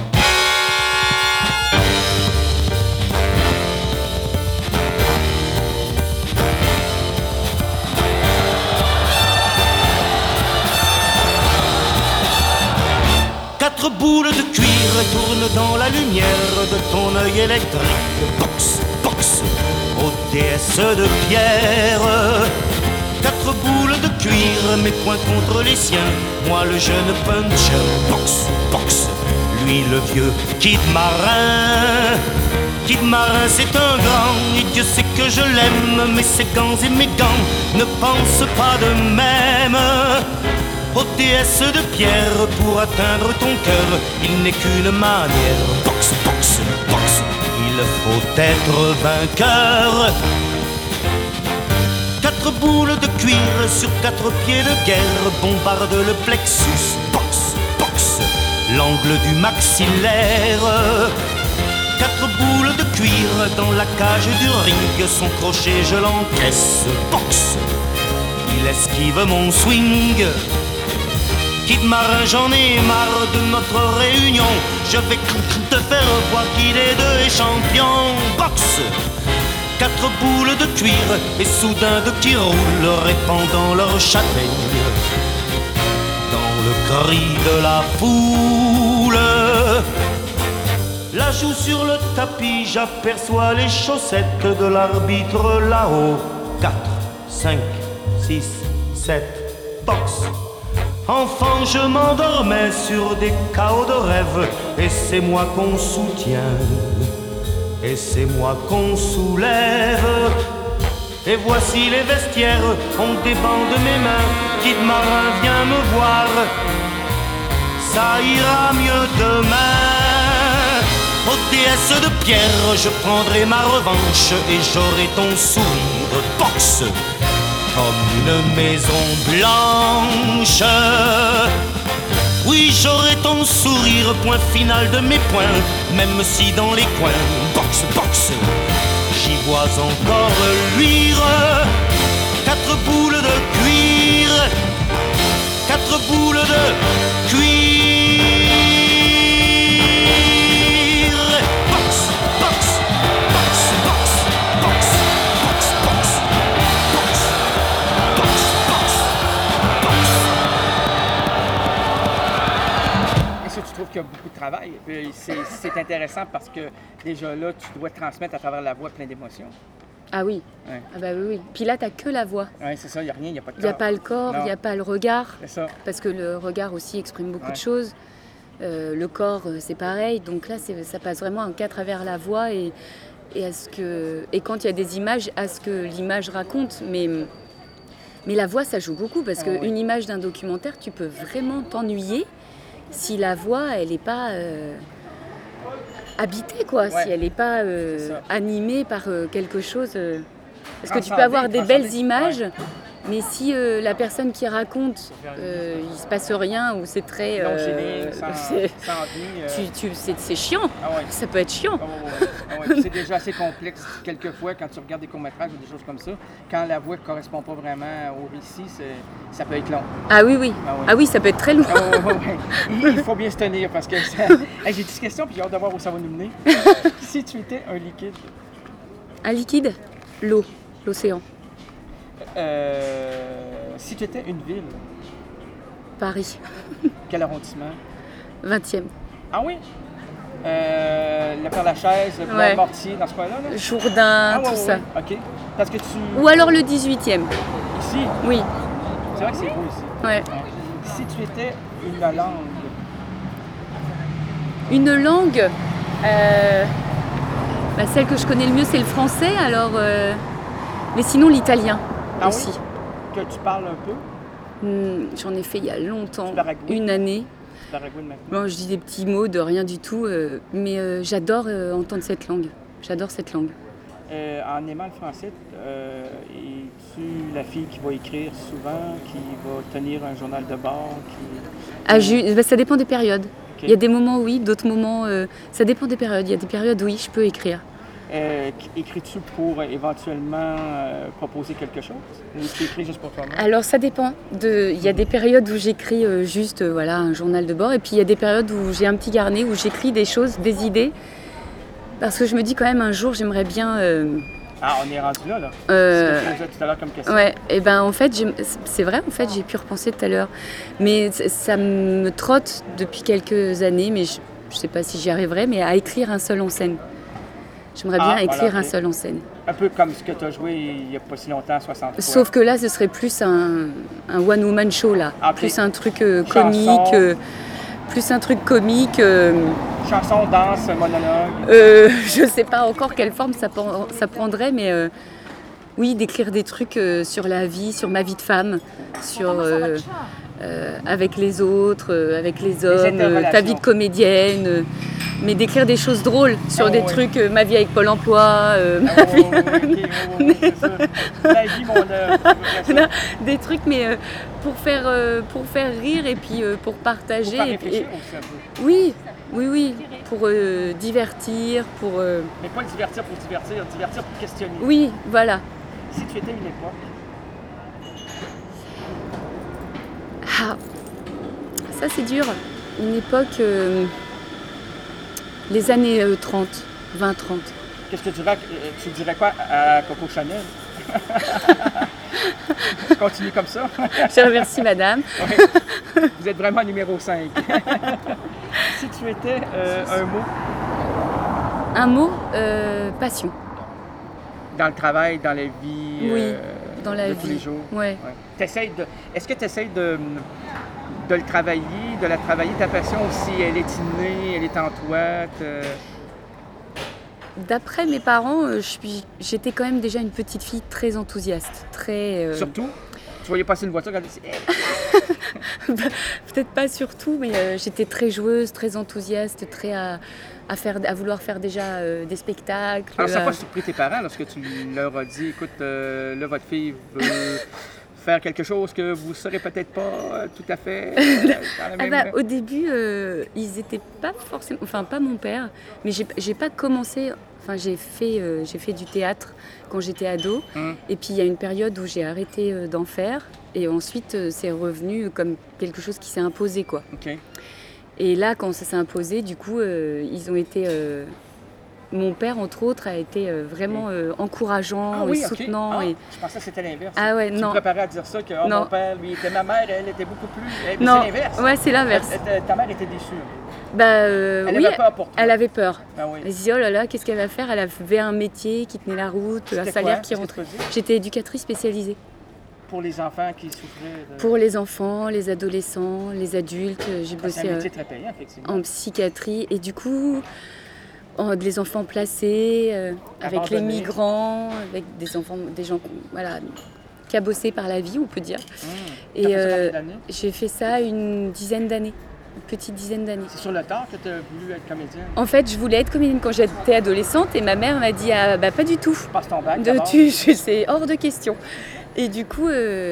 Quatre boules de cuir tournent dans la lumière de ton œil électrique. Box, box, ô déesse de pierre. Quatre boules de cuir, mes poings contre les siens. Moi le jeune puncher. Box, box, lui le vieux Kid Marin. Kid Marin c'est un grand, et Dieu sait que je l'aime. Mais ses gants et mes gants ne pensent pas de même. Ô déesse de pierre, pour atteindre ton cœur, il n'est qu'une manière. Box, box, box, il faut être vainqueur. Quatre boules de cuir sur quatre pieds de guerre bombardent le plexus. Box, box, l'angle du maxillaire. Quatre boules de cuir dans la cage du ring, son crochet je l'encaisse. Box, il esquive mon swing. Kid Marin, j'en ai marre de notre réunion. Je vais te faire voir qui des deux est champion. Boxe, quatre boules de cuir et soudain de qui roulent, répandant leur châtaigne dans le cri de la foule. La joue sur le tapis, j'aperçois les chaussettes de l'arbitre là-haut. 4, 5, 6, 7, boxe. Enfant, je m'endormais sur des chaos de rêve, et c'est moi qu'on soutient, et c'est moi qu'on soulève. Et voici les vestiaires, on débande mes mains. Kid Marin, viens me voir, ça ira mieux demain. Ô déesse de pierre, je prendrai ma revanche, et j'aurai ton sourire. Boxe comme une maison blanche. Oui, j'aurai ton sourire, point final de mes points, même si dans les coins, boxe, boxe, j'y vois encore luire. Quatre boules de cuir, quatre boules de cuir. Boxe, boxe, boxe, boxe, boxe, boxe, boxe, boxe, boxe, boxe. as beaucoup de travail. Puis c'est intéressant parce que déjà là, tu dois transmettre à travers la voix plein d'émotions. Ah oui. Ouais. Ah bah oui. Puis là, t'as que la voix. Oui, c'est ça, il n'y a rien, il n'y a pas de corps. Il n'y a pas le corps, il n'y a pas le regard. C'est ça. Parce que le regard aussi exprime beaucoup de choses. Le corps, c'est pareil. Donc là, ça passe vraiment qu'à travers la voix et quand il y a des images, à ce que l'image raconte. Mais la voix, ça joue beaucoup parce qu'une image d'un documentaire, tu peux vraiment t'ennuyer si la voix, elle n'est pas habitée, quoi. Si elle n'est pas animée par quelque chose. Parce que tu peux avoir des belles images, mais si la personne qui raconte, il se passe rien ou c'est très... c'est chiant. Ça peut être chiant. C'est déjà assez complexe quelquefois quand tu regardes des courts-métrages ou des choses comme ça. Quand la voix ne correspond pas vraiment au récit, ça peut être long. Ah oui. Ah oui, ça peut être très long. Il faut bien se tenir parce que Hey, j'ai 10 questions puis j'ai hâte de voir où ça va nous mener. Si tu étais un liquide. Un liquide? L'eau, l'océan. Si tu étais une ville. Paris. Quel arrondissement? 20e. Ah oui? Le Père-Lachaise, le Bois-Mortier, dans ce coin-là? Là? Jourdain, tout ça. OK. Parce que Ou alors le 18e. Ici? Oui. C'est vrai que c'est beau ici. Ouais. Si tu étais une langue. Une langue? Celle que je connais le mieux, c'est le français. Alors, mais sinon, l'italien aussi. Oui? Que tu parles un peu? J'en ai fait il y a longtemps, une année. Bon, je dis des petits mots de rien du tout, mais j'adore entendre cette langue. J'adore cette langue. En aimant le français, es-tu la fille qui va écrire souvent, qui va tenir un journal de bord? Ça dépend des périodes. Okay. Il y a des moments oui, d'autres moments... ça dépend des périodes. Il y a des périodes où oui, je peux écrire. Écris-tu pour éventuellement proposer quelque chose? Ou tu écris juste pour toi-même? Alors ça dépend. Il y a des périodes où j'écris juste un journal de bord et puis il y a des périodes où j'ai un petit carnet où j'écris des choses, des idées. Parce que je me dis quand même un jour j'aimerais bien... on est rendu là. C'est ce que tu posais tout à l'heure comme question. Ouais, et en fait, c'est vrai, en fait, j'ai pu repenser tout à l'heure. Mais ça me trotte depuis quelques années, mais je ne sais pas si j'y arriverai, mais à écrire un seul en scène. J'aimerais bien écrire un seul en scène. Un peu comme ce que tu as joué il n'y a pas si longtemps, 60 fois. Sauf que là, ce serait plus un one-woman show, là. Plus un truc comique. Plus un truc comique. Chanson, danse, monologue. Je sais pas encore quelle forme ça prendrait, mais oui, d'écrire des trucs sur la vie, sur ma vie de femme, sur avec les autres, avec les hommes, ta vie de comédienne, mais d'écrire des choses drôles sur des trucs, ma vie avec Pôle emploi, ma vie. C'est ça. La vie, mon œuvre. Des trucs, mais pour faire rire et puis pour partager. Pour réfléchir aussi un peu. Oui, pour divertir, pour... Mais pas divertir pour divertir, divertir pour questionner. Oui, voilà. Si tu étais une époque. Ah, ça c'est dur. Une époque... les années 30, 20-30. Qu'est-ce que tu dirais quoi à Coco Chanel? Continue comme ça. Je remercie madame. Oui. Vous êtes vraiment numéro 5. Si tu étais un mot? Un mot, passion. Dans le travail, dans la vie, dans la de vie. tous les jours? Ouais. Est-ce que tu essaies de le travailler, de la travailler, ta passion, si elle est innée, elle est en toi? D'après mes parents, j'étais quand même déjà une petite fille très enthousiaste. Surtout? Tu voyais passer une voiture quand tu Peut-être pas surtout, mais j'étais très joueuse, très enthousiaste, très à vouloir faire déjà des spectacles. Alors ça n'a pas surpris tes parents lorsque tu leur as dit, écoute, là votre fille veut faire quelque chose que vous ne saurez peut-être pas tout à fait dans la même... Au début, ils n'étaient pas forcément... Enfin, pas mon père, mais j'ai pas commencé... Enfin, j'ai fait du théâtre quand j'étais ado. Et puis, il y a une période où j'ai arrêté d'en faire. Et ensuite, c'est revenu comme quelque chose qui s'est imposé, quoi. Okay. Et là, quand ça s'est imposé, du coup, ils ont été... Mon père, entre autres, a été vraiment encourageant et soutenant. Je pensais que c'était l'inverse. Ah ouais, tu non. me préparais à dire ça, que mon père, lui, était ma mère, elle était beaucoup plus... Non, c'est l'inverse. Ouais, c'est l'inverse. Ta mère était déçue. Elle oui, avait peur pour toi. elle avait peur. Ah oui. Elle se disait, oh là là, qu'est-ce qu'elle va faire? Elle avait un métier qui tenait la route, un C'était salaire quoi? qui Qu'est-ce que rentrait. tu faisais? J'étais éducatrice spécialisée. Pour les enfants qui souffraient de... Pour les enfants, les adolescents, les adultes. J'ai C'est bossé un métier très payant, effectivement. en psychiatrie. Et du coup, les enfants placés, avec les Abandonnés. migrants, avec des enfants, des gens voilà, cabossés par la vie, on peut dire. T'as fait ça combien d'années? J'ai fait ça une dizaine d'années. Une petite dizaine d'années. C'est sur le tard que tu as voulu être comédienne? En fait, je voulais être comédienne quand j'étais adolescente et ma mère m'a dit ah, bah pas du tout. Passe ton bac. C'est hors de question. Et du coup,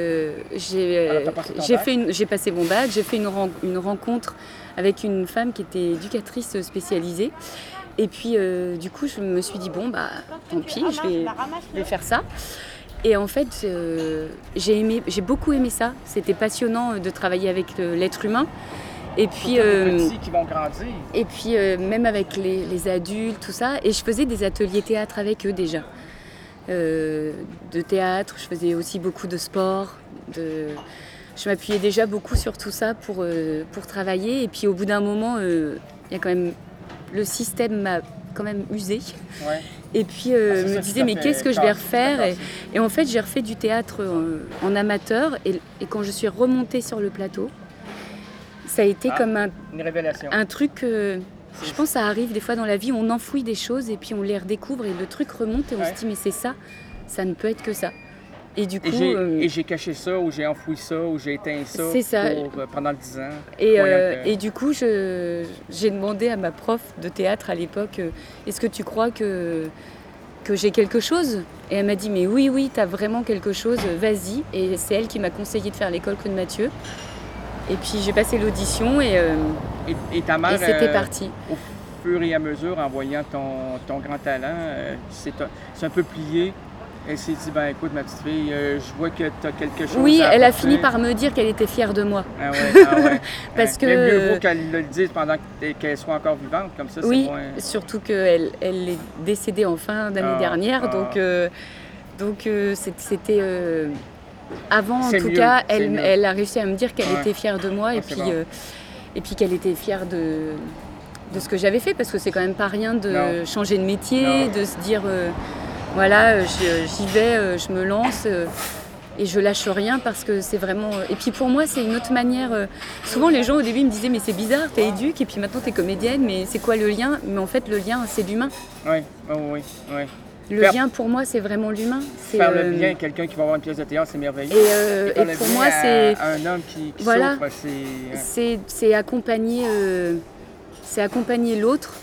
j'ai passé mon bac, j'ai fait une rencontre avec une femme qui était éducatrice spécialisée. Et puis, du coup, je me suis dit bon bah tant pis, je vais faire ça. Et en fait, j'ai beaucoup aimé ça. C'était passionnant de travailler avec l'être humain. Et puis, les petits qui vont grandir. Et puis même avec les adultes, tout ça. Et je faisais des ateliers théâtre avec eux déjà. De théâtre, je faisais aussi beaucoup de sport. Je m'appuyais déjà beaucoup sur tout ça pour travailler. Et puis au bout d'un moment, il y a quand même... Le système m'a quand même usée. Ouais. Et puis je me disais mais qu'est-ce que je vais refaire et en fait j'ai refait du théâtre en amateur. Et quand je suis remontée sur le plateau, ça a été comme une révélation. Un truc, je pense que ça arrive des fois dans la vie, on enfouit des choses et puis on les redécouvre et le truc remonte et on se dit mais c'est ça, ça ne peut être que ça. Et du coup... Et j'ai caché ça, ou j'ai enfoui ça, ou j'ai éteint ça, pendant 10 ans. Et du coup, j'ai demandé à ma prof de théâtre à l'époque, est-ce que tu crois que j'ai quelque chose? Et elle m'a dit mais oui, t'as vraiment quelque chose, vas-y. Et c'est elle qui m'a conseillé de faire l'école Claude Mathieu. Et puis j'ai passé l'audition et ta mère, c'était parti. Au fur et à mesure, en voyant ton grand talent, c'est un peu plié. Elle s'est dit, ben écoute ma petite fille, je vois que tu as quelque chose Oui, à elle a apporter. fini par me dire qu'elle était fière de moi. Ah ouais. Parce que... Mais mieux vaut qu'elle le dise pendant qu'elle soit encore vivante, comme ça oui, c'est moins... surtout qu'elle est décédée en fin d'année dernière, donc c'était... Avant, en tout cas, elle a réussi à me dire qu'elle était fière de moi et puis qu'elle était fière de ce que j'avais fait, parce que c'est quand même pas rien de changer de métier, de se dire voilà, j'y vais, je me lance et je lâche rien parce que c'est vraiment... Et puis pour moi, c'est une autre manière... Souvent, les gens au début me disaient mais c'est bizarre, t'es éduque et puis maintenant t'es comédienne, mais c'est quoi le lien? Mais en fait, le lien, c'est l'humain. Oui. Le lien pour moi, c'est vraiment l'humain. Faire le bien à quelqu'un qui va voir une pièce de théâtre, c'est merveilleux. Et pour moi, c'est... Un homme qui voilà, souffre, c'est accompagner l'autre,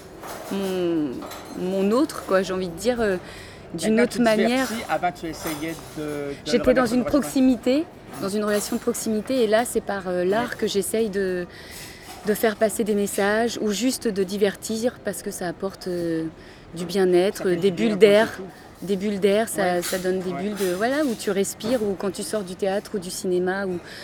mon autre, quoi, j'ai envie de dire, d'une autre manière. Avant, tu essayais de J'étais dans une proximité, dans une relation de proximité, et là, c'est par l'art que j'essaye de faire passer des messages ou juste de divertir parce que ça apporte du bien-être, des bulles d'air. Des bulles d'air, ça donne des bulles où tu respires, ou quand tu sors du théâtre ou du cinéma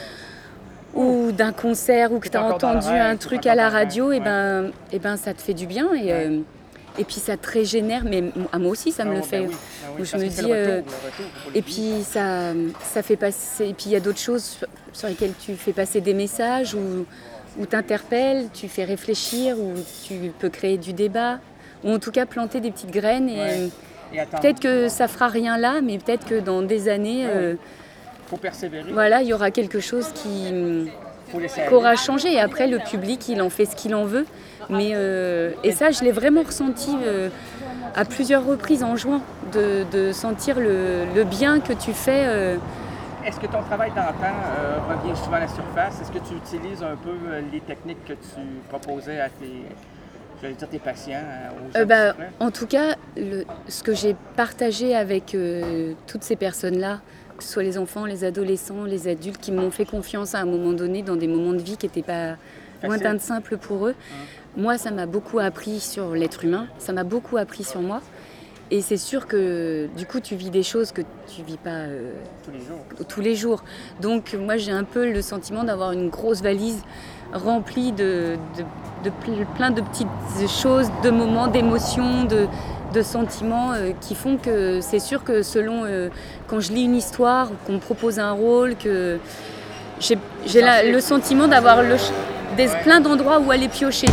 ou d'un concert, ou que tu as entendu un truc à la radio, et ben ça te fait du bien. Et puis ça te régénère, mais à moi aussi ça me le fait. Où je me dis, et puis ça fait passer. Et puis il y a d'autres choses sur lesquelles tu fais passer des messages, ou t'interpelles, tu fais réfléchir, ou tu peux créer du débat, ou en tout cas planter des petites graines. Et peut-être que ça fera rien là, mais peut-être que dans des années, faut persévérer. Voilà, il y aura quelque chose qui aura changé. Et après, le public, il en fait ce qu'il en veut. Mais et ça, je l'ai vraiment ressenti à plusieurs reprises en jouant, de sentir le bien que tu fais. Est-ce que ton travail d'antan revient souvent à la surface? Est-ce que tu utilises un peu les techniques que tu proposais à tes patients, aux gens en tout cas, ce que j'ai partagé avec toutes ces personnes-là, que ce soit les enfants, les adolescents, les adultes, qui m'ont fait confiance à un moment donné dans des moments de vie qui n'étaient pas lointains de simples pour eux, moi, ça m'a beaucoup appris sur l'être humain, ça m'a beaucoup appris sur moi. Et c'est sûr que du coup, tu vis des choses que tu vis pas tous les jours. Donc moi, j'ai un peu le sentiment d'avoir une grosse valise remplie de plein de petites choses, de moments, d'émotions, de sentiments qui font que c'est sûr que selon quand je lis une histoire, qu'on me propose un rôle, que j'ai le sentiment d'avoir plein d'endroits où aller piocher.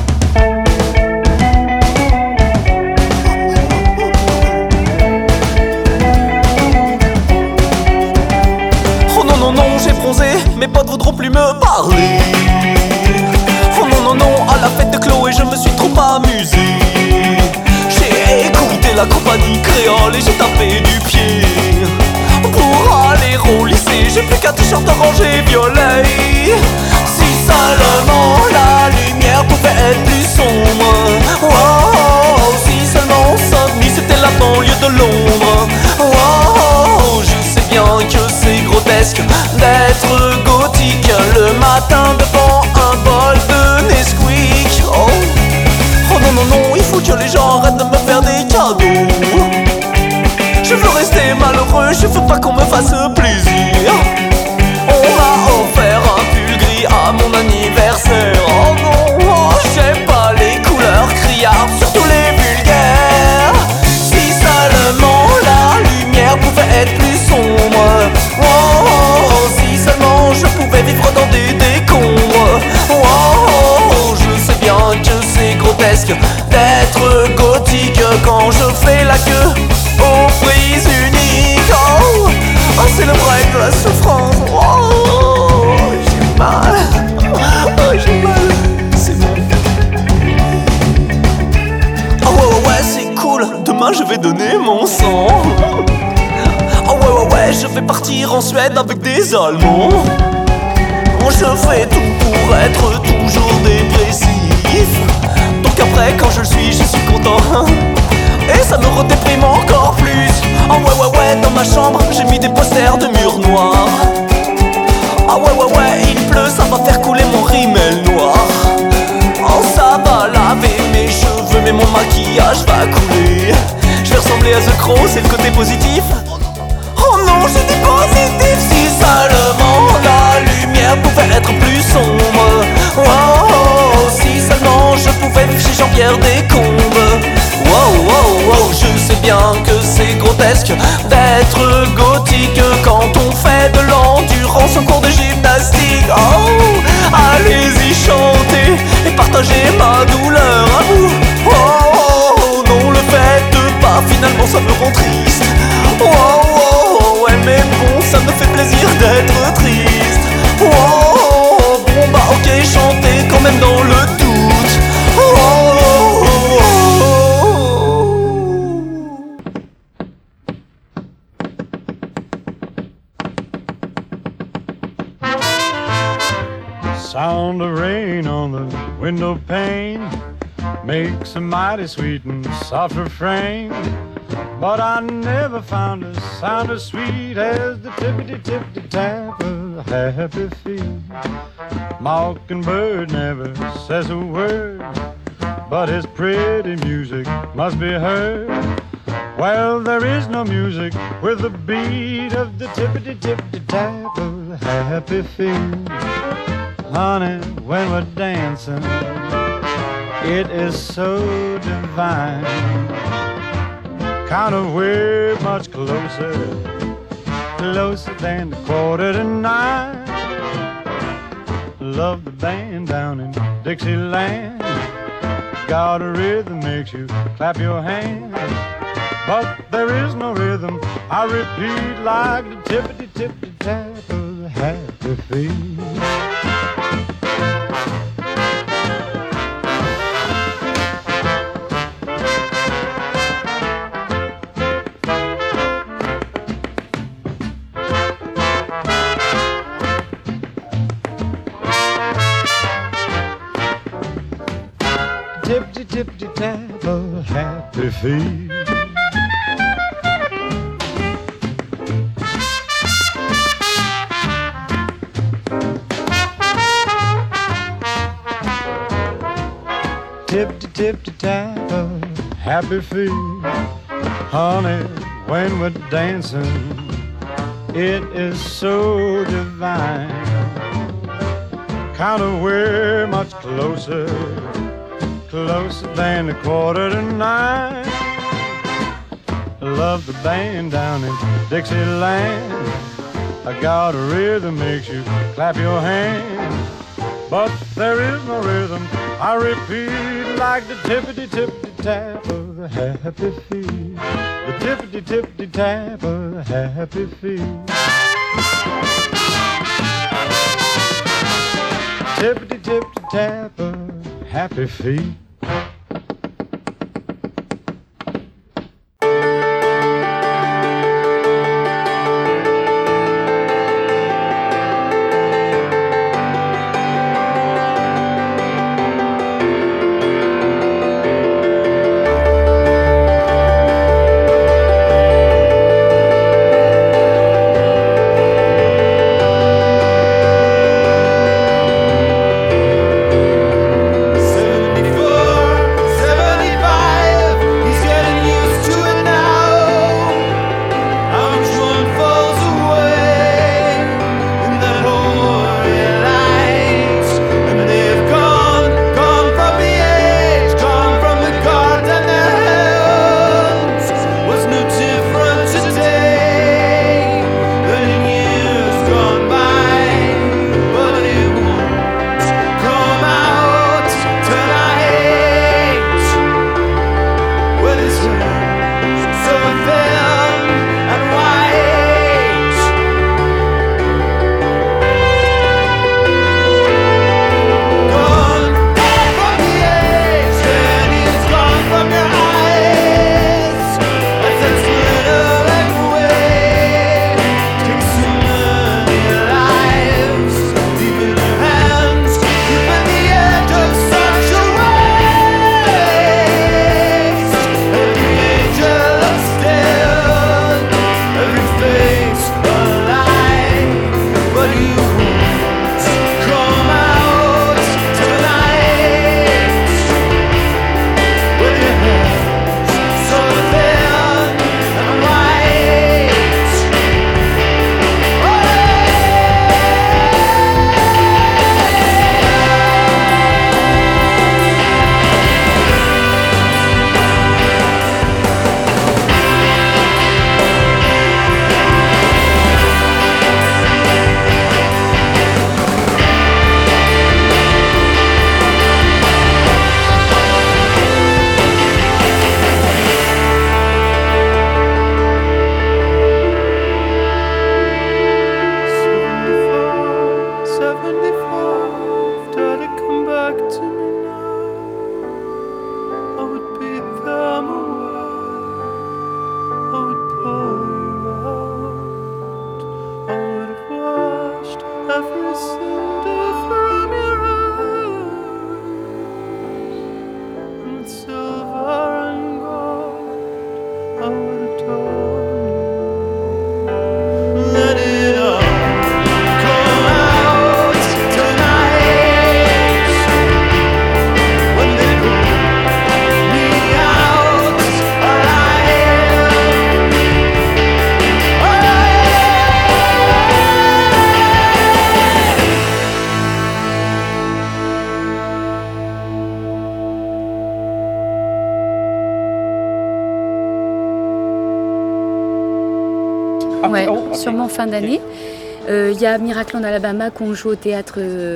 Oh non, non, non, j'ai bronzé, mes potes voudront plus me parler. Oh non, non, non, à la fête de Chloé, je me suis trop amusé. J'ai écouté la compagnie créole et j'ai tapé du pied. Pour aller au lycée, j'ai plus qu'un t-shirt orange et violet. Si seulement la lumière pouvait être plus sombre. Oh, si seulement Saint-Denis c'était la banlieue de Londres. Oh, je sais bien que c'est grotesque d'être gothique le matin devant un bol de Nesquik. Oh, oh non, non, non, il faut que les gens arrêtent de me faire des cadeaux. Je veux rester malheureux, je veux pas qu'on me fasse plaisir. On m'a offert un pull gris à mon anniversaire. Oh non, oh, j'aime pas les couleurs criardes, surtout les vulgaires. Si seulement la lumière pouvait être plus sombre. Oh, si seulement je pouvais vivre dans des décombres. Oh, je sais bien que c'est grotesque d'être gothique quand je fais la queue aux prises uniques. Oh, oh, c'est le break de la souffrance. Oh, j'ai mal. Oh, j'ai mal. C'est bon. Oh ouais, ouais, c'est cool. Demain je vais donner mon sang. Oh ouais, ouais, ouais, je vais partir en Suède avec des Allemands. Je fais tout pour être toujours dépressif. Donc après quand je le suis, je suis content. Et ça me redéprime encore plus. Oh ouais, ouais, ouais, dans ma chambre, j'ai mis des posters de murs noirs. Ah ouais, ouais, ouais, il pleut, ça va faire couler mon rimel noir. Oh, ça va laver mes cheveux, mais mon maquillage va couler. Je vais ressembler à The Crow, c'est le côté positif. Oh non, j'ai des positifs. Si seulement la lumière pouvait être plus sombre. Oh, si seulement je pouvais vivre chez Jean-Pierre Descombes. Wow, wow, wow, je sais bien que c'est grotesque d'être gothique quand on fait de l'endurance en cours de gymnastique. Oh, allez-y chanter et partagez ma douleur à vous. Oh, non, le fait de pas, finalement ça me rend triste. Oh, ouais, mais bon, ça me fait plaisir d'être triste. Oh, bon, bah ok, chantez quand même dans le doute. Sound of rain on the window pane makes a mighty sweet and soft refrain. But I never found a sound as sweet as the tippity-tippity-tap of a happy feet. Mockingbird never says a word, but his pretty music must be heard. Well, there is no music with the beat of the tippity-tippity-tap of a happy feet. Honey, when we're dancing, it is so divine. Kind of way much closer, closer than the 8:45. Love the band down in Dixieland. Got a rhythm makes you clap your hands. But there is no rhythm, I repeat, like the tippity-tippity-tap of the happy feet. Tippity-tippity-tap of a happy feet. Tippity-tippity-tap of a happy feet. Honey, when we're dancing, it is so divine. Kind of way much closer, closer than 8:45. Love the band down in Dixieland. I got a rhythm makes you clap your hands. but there is no rhythm. I repeat like the tippity-tippity-tap of the happy feet. The tippity-tippity-tap of the happy feet. Tippity-tippity-tap of happy feet. Ouais, sûrement fin d'année. Il y a Miracle en Alabama qu'on joue au théâtre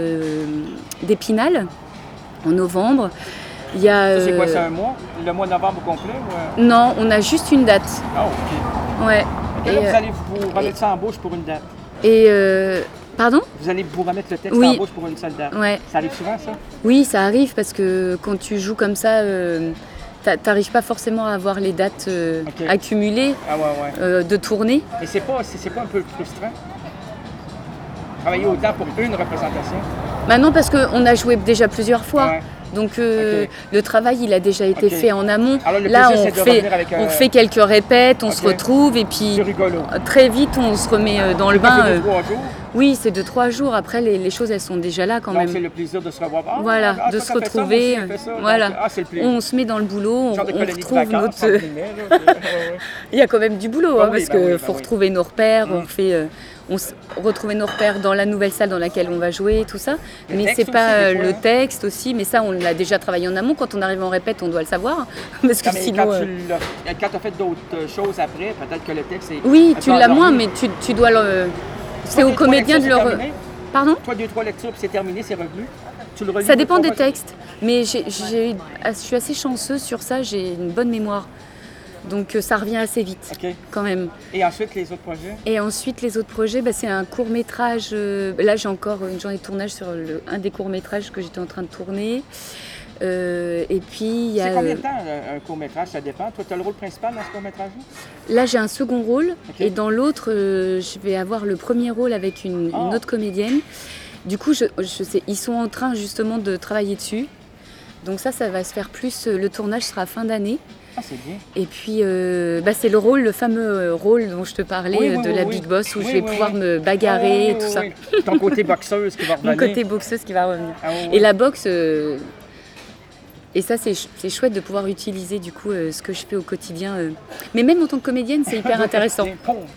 d'Épinal en novembre. Il y a, ça, c'est quoi, c'est un mois? Le mois de novembre au complet? Ou... Non, on a juste une date. Ah, ok. Ouais. Et là, vous allez vous remettre ça en bouche pour une date? Et pardon? Vous allez vous remettre le texte en bouche pour une seule date? Ouais. Ça arrive souvent, ça? Oui, ça arrive parce que quand tu joues comme ça, t'arrives pas forcément à avoir les dates accumulées de tournée. Et c'est pas un peu frustrant? Travailler autant pour une représentation? Bah non, parce qu'on a joué déjà plusieurs fois. Ouais. Donc le travail, il a déjà été fait en amont. Alors, là, on fait quelques répètes, on se retrouve et puis très vite, on se remet dans le bain. 2-3 jours? Oui, c'est 2-3 jours. Après, les choses, elles sont déjà là quand même. C'est le plaisir de se revoir. Voilà, de se retrouver. Voilà. On se met dans le boulot, on retrouve notre... Il y a quand même du boulot, parce qu'il faut retrouver nos repères, on retrouver nos repères dans la nouvelle salle dans laquelle on va jouer, tout ça. Mais c'est pas le texte aussi, mais ça on l'a déjà travaillé en amont. Quand on arrive en répète, on doit le savoir. Parce que sinon, quand tu as fait d'autres choses après, peut-être que le texte est... Oui, tu l'as moins, mais tu dois le... C'est au comédien de leur... Pardon? Toi, 2-3 lectures, puis c'est terminé, c'est revenu? tu le relis? Ça dépend des textes, mais je suis assez chanceuse sur ça, j'ai une bonne mémoire. Donc ça revient assez vite, quand même. Et ensuite, les autres projets? Et ensuite, les autres projets, c'est un court-métrage. Là, j'ai encore une journée de tournage sur un des courts-métrages que j'étais en train de tourner. Et puis, il y a... C'est combien de temps un court-métrage? Ça dépend. Toi, tu as le rôle principal dans ce court-métrage-là? Là, j'ai un second rôle. Et dans l'autre, je vais avoir le premier rôle avec une autre comédienne. Du coup, ils sont en train justement de travailler dessus. Donc ça va se faire plus... Le tournage sera fin d'année. Ah, c'est bien. Et puis, c'est le fameux rôle dont je te parlais, de la Big Boss, où je vais pouvoir me bagarrer et tout ça. Ton côté boxeuse qui va revenir. Mon côté boxeuse qui va revenir. Et la boxe, et ça, c'est chouette de pouvoir utiliser du coup ce que je fais au quotidien. Mais même en tant que comédienne, c'est hyper intéressant.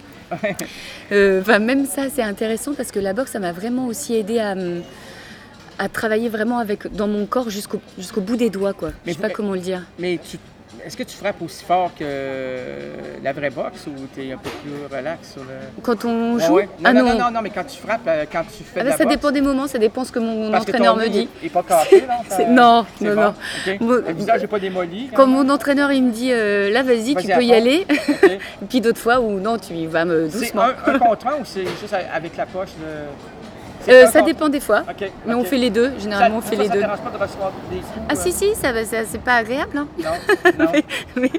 Même ça, c'est intéressant parce que la boxe, ça m'a vraiment aussi aidé à travailler vraiment dans mon corps jusqu'au bout des doigts, quoi. Je sais pas comment le dire. Mais est-ce que tu frappes aussi fort que la vraie boxe ou tu es un peu plus relax sur le... Quand on joue? Non, mais quand tu frappes, quand tu fais de la boxe... Ça dépend des moments, ça dépend ce que mon entraîneur me dit. Il n'est pas cassé, non? Non. Okay. Le visage n'est pas démoli? Quand mon entraîneur, il me dit, là, vas-y, tu peux y aller. Et puis d'autres fois où non, tu y vas doucement. C'est un contre un ou c'est juste avec la poche? Ça dépend des fois, mais on fait les deux. Généralement, on fait les deux. Ça ne dérange pas de recevoir des coups? Ah si, c'est pas agréable. Hein. Non.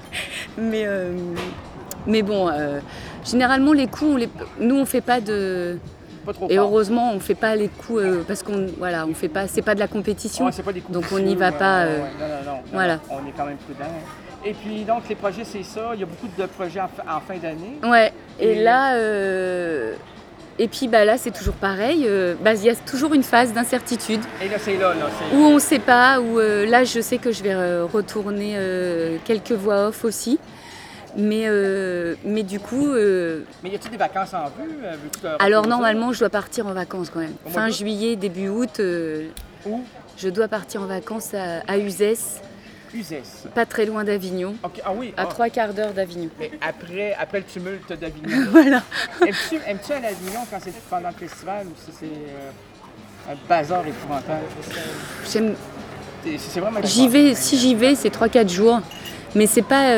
mais bon, généralement, les coups, nous, on fait pas de... Pas trop et fort. Heureusement, on fait pas les coups parce on fait pas. C'est pas de la compétition. C'est pas des coups donc on n'y va pas. Non. Voilà. On est quand même prudent. Et puis donc les projets, c'est ça. Il y a beaucoup de projets en fin d'année. Ouais. Et là. Et puis là, c'est toujours pareil. Il y a toujours une phase d'incertitude. Et là, c'est là. Où on ne sait pas. Où là, je sais que je vais retourner quelques voix off aussi. Mais du coup... Mais y a-t-il des vacances en vue? Alors normalement, je dois partir en vacances quand même. Fin juillet, début août. Où? Je dois partir en vacances à Uzès. Uzès. Pas très loin d'Avignon. Okay. Ah oui. À 3/4 d'heure d'Avignon. Mais après le tumulte d'Avignon. Voilà. Aimes-tu aller à Avignon quand c'est pendant le festival ou si c'est un bazar épouvantable? J'aime. C'est vraiment. Si j'y vais, c'est 3-4 jours. Mais c'est pas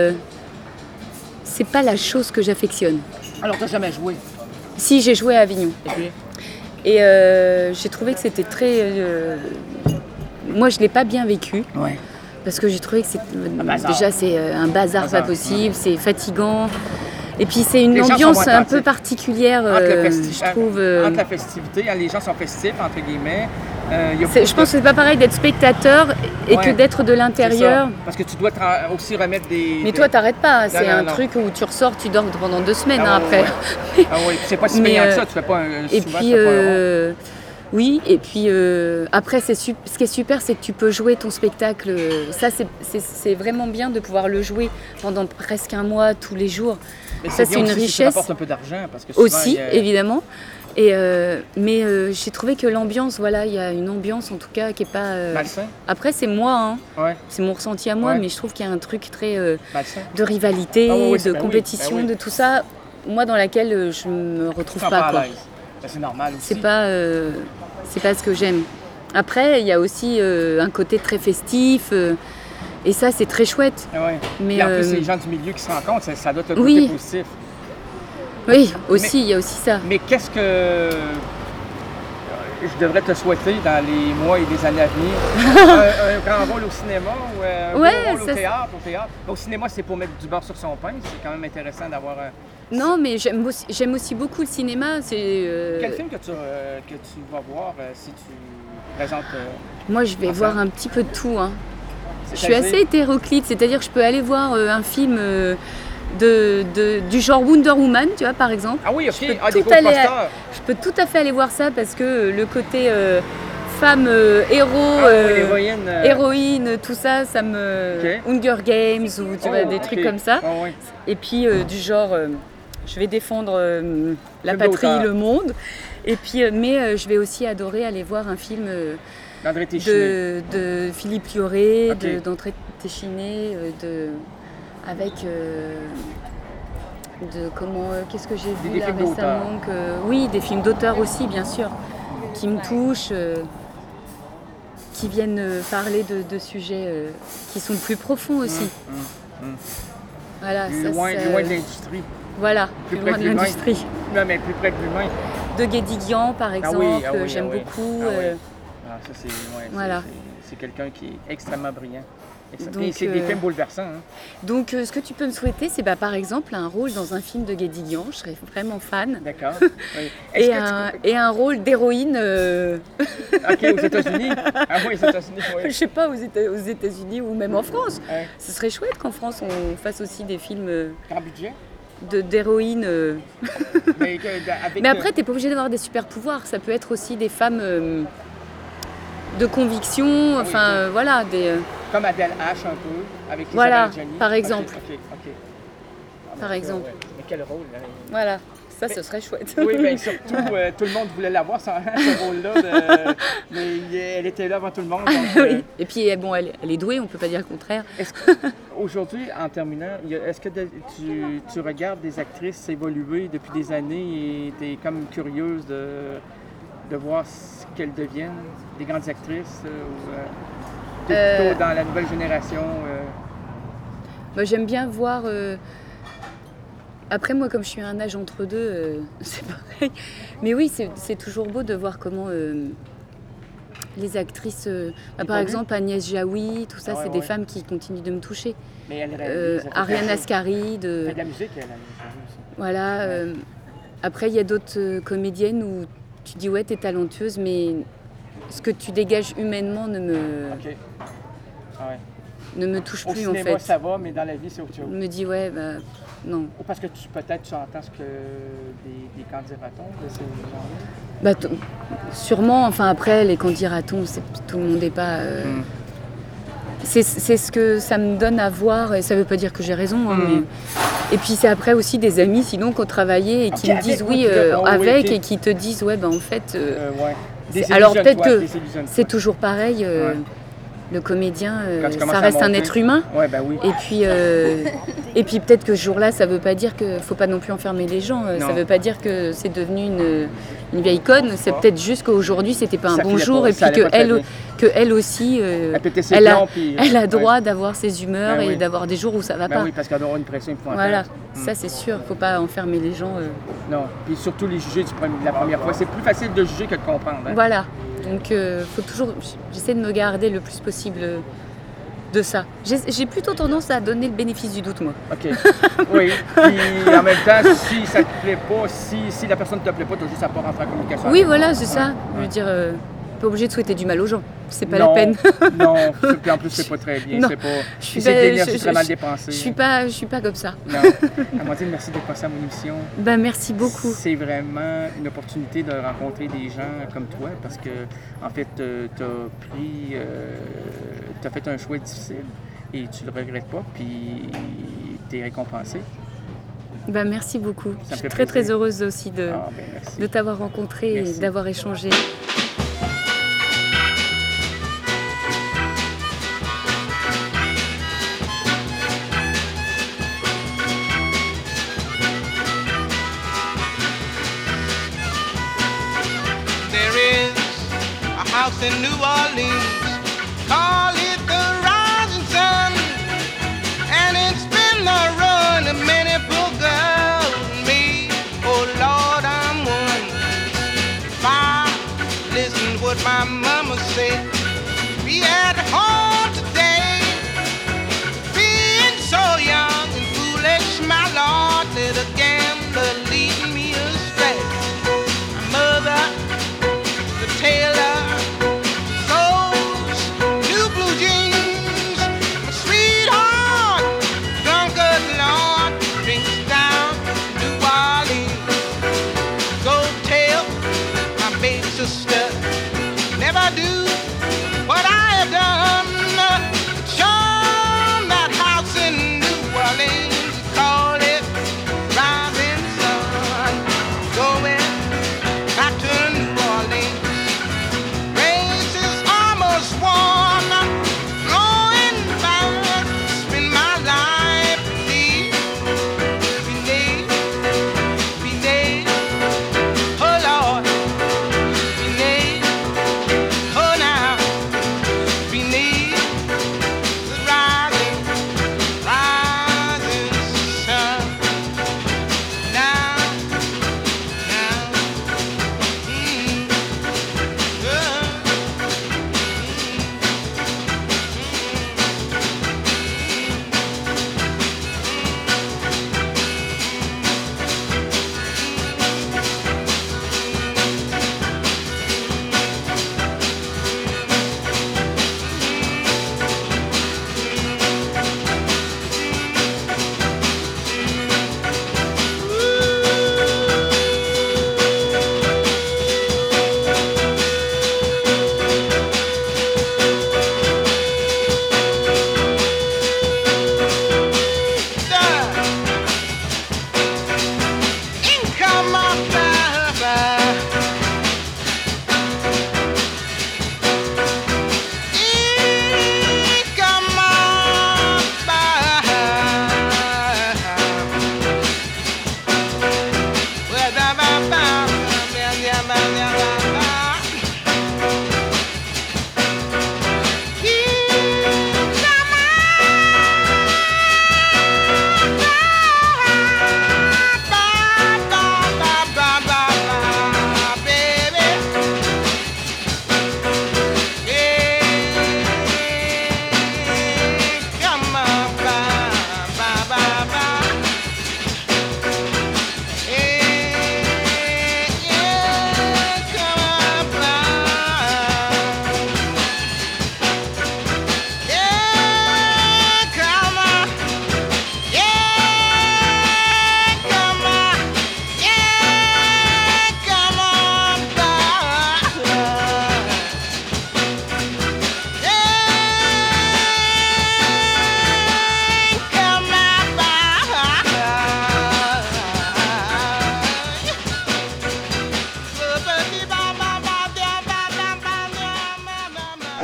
la chose que j'affectionne. Alors t'as jamais joué? Si, j'ai joué à Avignon. Et j'ai trouvé que c'était très... Moi, je ne l'ai pas bien vécu. Ouais. Parce que j'ai trouvé que c'est un bazar pas possible, c'est fatigant. Et puis c'est une ambiance un peu particulière, je trouve. Entre la festivité, les gens sont festifs, entre guillemets. Je pense que c'est pas pareil d'être spectateur et que d'être de l'intérieur. Parce que tu dois aussi remettre des... Mais toi, t'arrêtes pas. C'est un truc où tu ressors, tu dors pendant 2 semaines après. Ah oui, c'est pas si payant que ça. Tu fais pas un... Et puis... Oui, et puis après, ce qui est super, c'est que tu peux jouer ton spectacle. Ça, c'est vraiment bien de pouvoir le jouer pendant presque un mois, tous les jours. Mais ça, c'est une richesse. Ça rapporte un peu d'argent. Parce que souvent, aussi, évidemment. Mais j'ai trouvé que l'ambiance, il y a une ambiance en tout cas qui n'est pas... Malsain. Après, c'est moi, c'est mon ressenti à moi, mais je trouve qu'il y a un truc très de rivalité, de compétition, de tout ça, moi dans laquelle je ne me retrouve pas. Quoi. C'est normal aussi. C'est pas ce que j'aime. Après, il y a aussi un côté très festif, et ça, c'est très chouette. Mais et en plus, les gens du milieu qui se rencontrent, ça doit être un côté positif. Oui, aussi, il y a aussi ça. Mais qu'est-ce que je devrais te souhaiter dans les mois et les années à venir? un grand rôle au cinéma ou un rôle au théâtre? Au cinéma, c'est pour mettre du beurre sur son pain. C'est quand même intéressant d'avoir... Non, mais j'aime aussi beaucoup le cinéma. Quel film que tu vas voir si tu présentes... Moi, je vais voir un petit peu de tout. Hein. Je suis assez hétéroclite, c'est-à-dire que je peux aller voir un film du genre Wonder Woman, tu vois, par exemple. Ah oui, ok. Je peux tout à fait aller voir ça parce que le côté femme, héros, héroïne, tout ça, ça me... Hunger Games ou tu vois, des trucs comme ça. Et puis du genre... je vais défendre la patrie, le monde. Et puis, mais je vais aussi adorer aller voir un film de Philippe Lioré, d'André Téchiné, avec qu'est-ce que j'ai vu là récemment Oui, des films d'auteur aussi, bien sûr, qui me touchent. qui viennent parler de sujets qui sont plus profonds aussi. Voilà, loin de l'industrie. Voilà, plus loin de l'industrie. Non, mais plus près de l'humain. De Guédiguian, par exemple, j'aime beaucoup. Ça, c'est, voilà. c'est quelqu'un qui est extrêmement brillant. Donc, et c'est des films bouleversants. Hein. Donc, ce que tu peux me souhaiter, c'est par exemple un rôle dans un film de Guédiguian. Je serais vraiment fan. D'accord. Oui. Et un rôle d'héroïne. OK, aux États-Unis. Ah oui, aux États-Unis, oui. Je sais pas, aux États-Unis ou même en France. Ouais. Ce serait chouette qu'en France, on fasse aussi des films. Grand budget d'héroïne. Mais après, t'es pas obligé d'avoir des super pouvoirs. Ça peut être aussi des femmes de conviction. Enfin, voilà. Comme Adèle H un peu, avec Isabelle voilà, Gianni. Par exemple. OK. Par exemple. Ouais. Mais quel rôle, là. Voilà. Ça, ce serait chouette. Oui, bien surtout, tout le monde voulait l'avoir, ce rôle-là. Mais elle était là avant tout le monde. Donc, oui. Et puis, bon, elle est douée, on ne peut pas dire le contraire. Aujourd'hui, en terminant, est-ce que tu regardes des actrices évoluer depuis des années et tu es comme curieuse de voir ce qu'elles deviennent, des grandes actrices plutôt dans la nouvelle génération? Moi, j'aime bien voir... Après, moi, comme je suis à un âge entre deux, c'est pareil. Mais oui, c'est toujours beau de voir comment les actrices... par exemple, Agnès Jaoui, tout ça, c'est des femmes qui continuent de me toucher. Mais elle Ariane Ascaride. Elle fait de la musique, elle aussi. Voilà. Après, il y a d'autres comédiennes où tu dis, ouais, t'es talentueuse, mais ce que tu dégages humainement ne me... OK. Ah ouais. Ne me touche plus, en fait. Au cinéma, ça va, mais dans la vie, c'est autre chose. Je me dis, ouais, non. Ou parce que peut-être tu entends ce que des candidatons de ces gens-là? Sûrement. Enfin, après, les candidatons, tout le monde n'est pas... C'est ce que ça me donne à voir, et ça ne veut pas dire que j'ai raison. Hein, mais... Et puis c'est après aussi des amis, sinon, qui ont travaillé et qui me disent et qui te disent, ouais, en fait... Alors peut-être que c'est toujours pareil... Le comédien, ça reste un être humain. Ouais, oui. Et puis peut-être que ce jour-là, ça ne veut pas dire qu'il ne faut pas non plus enfermer les gens. Ça ne veut pas dire que c'est devenu une vieille conne. C'est peut-être juste qu'aujourd'hui, ce n'était pas un bon jour. Et puis qu'elle aussi, elle a droit d'avoir ses humeurs et d'avoir des jours où ça ne va pas. Oui, parce qu'elle aura une pression épouvantable. Voilà, ça c'est sûr. Il ne faut pas enfermer les gens. Non, puis surtout les juger de la première fois. C'est plus facile de juger que de comprendre. Hein? Voilà. Donc, faut toujours... J'essaie de me garder le plus possible de ça. J'ai plutôt tendance à donner le bénéfice du doute, moi. OK. Oui. Puis en même temps, si ça te plaît pas, si la personne ne te plaît pas, tu as juste à pas rentrer en communication. Oui, voilà, c'est ça. Je veux dire, pas obligé de souhaiter du mal aux gens. C'est pas la peine. Non, puis en plus, c'est pas très bien. C'est pas... C'est de l'énergie très mal dépensée. Je suis pas comme ça. Non. Amandine, merci d'être passée à mon émission. Merci beaucoup. C'est vraiment une opportunité de rencontrer des gens comme toi parce que, en fait, t'as fait un choix difficile et tu le regrettes pas, puis t'es récompensé. Merci beaucoup. Je suis très, très heureuse aussi de t'avoir rencontré et d'avoir échangé. In New Orleans, call it the Rising Sun, and it's been the run of many poor girls and me. Oh Lord, I'm one. If I listen to what my mama said, be at home today, being so young and foolish, my Lord, let a gambler lead me astray. My mother, the tailor,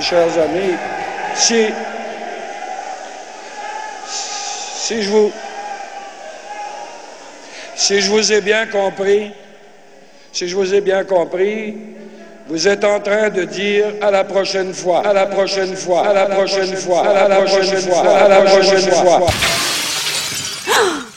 chers amis, si je vous ai bien compris, vous êtes en train de dire à la prochaine fois, à la prochaine fois, à la prochaine fois, à la prochaine fois, à la prochaine fois.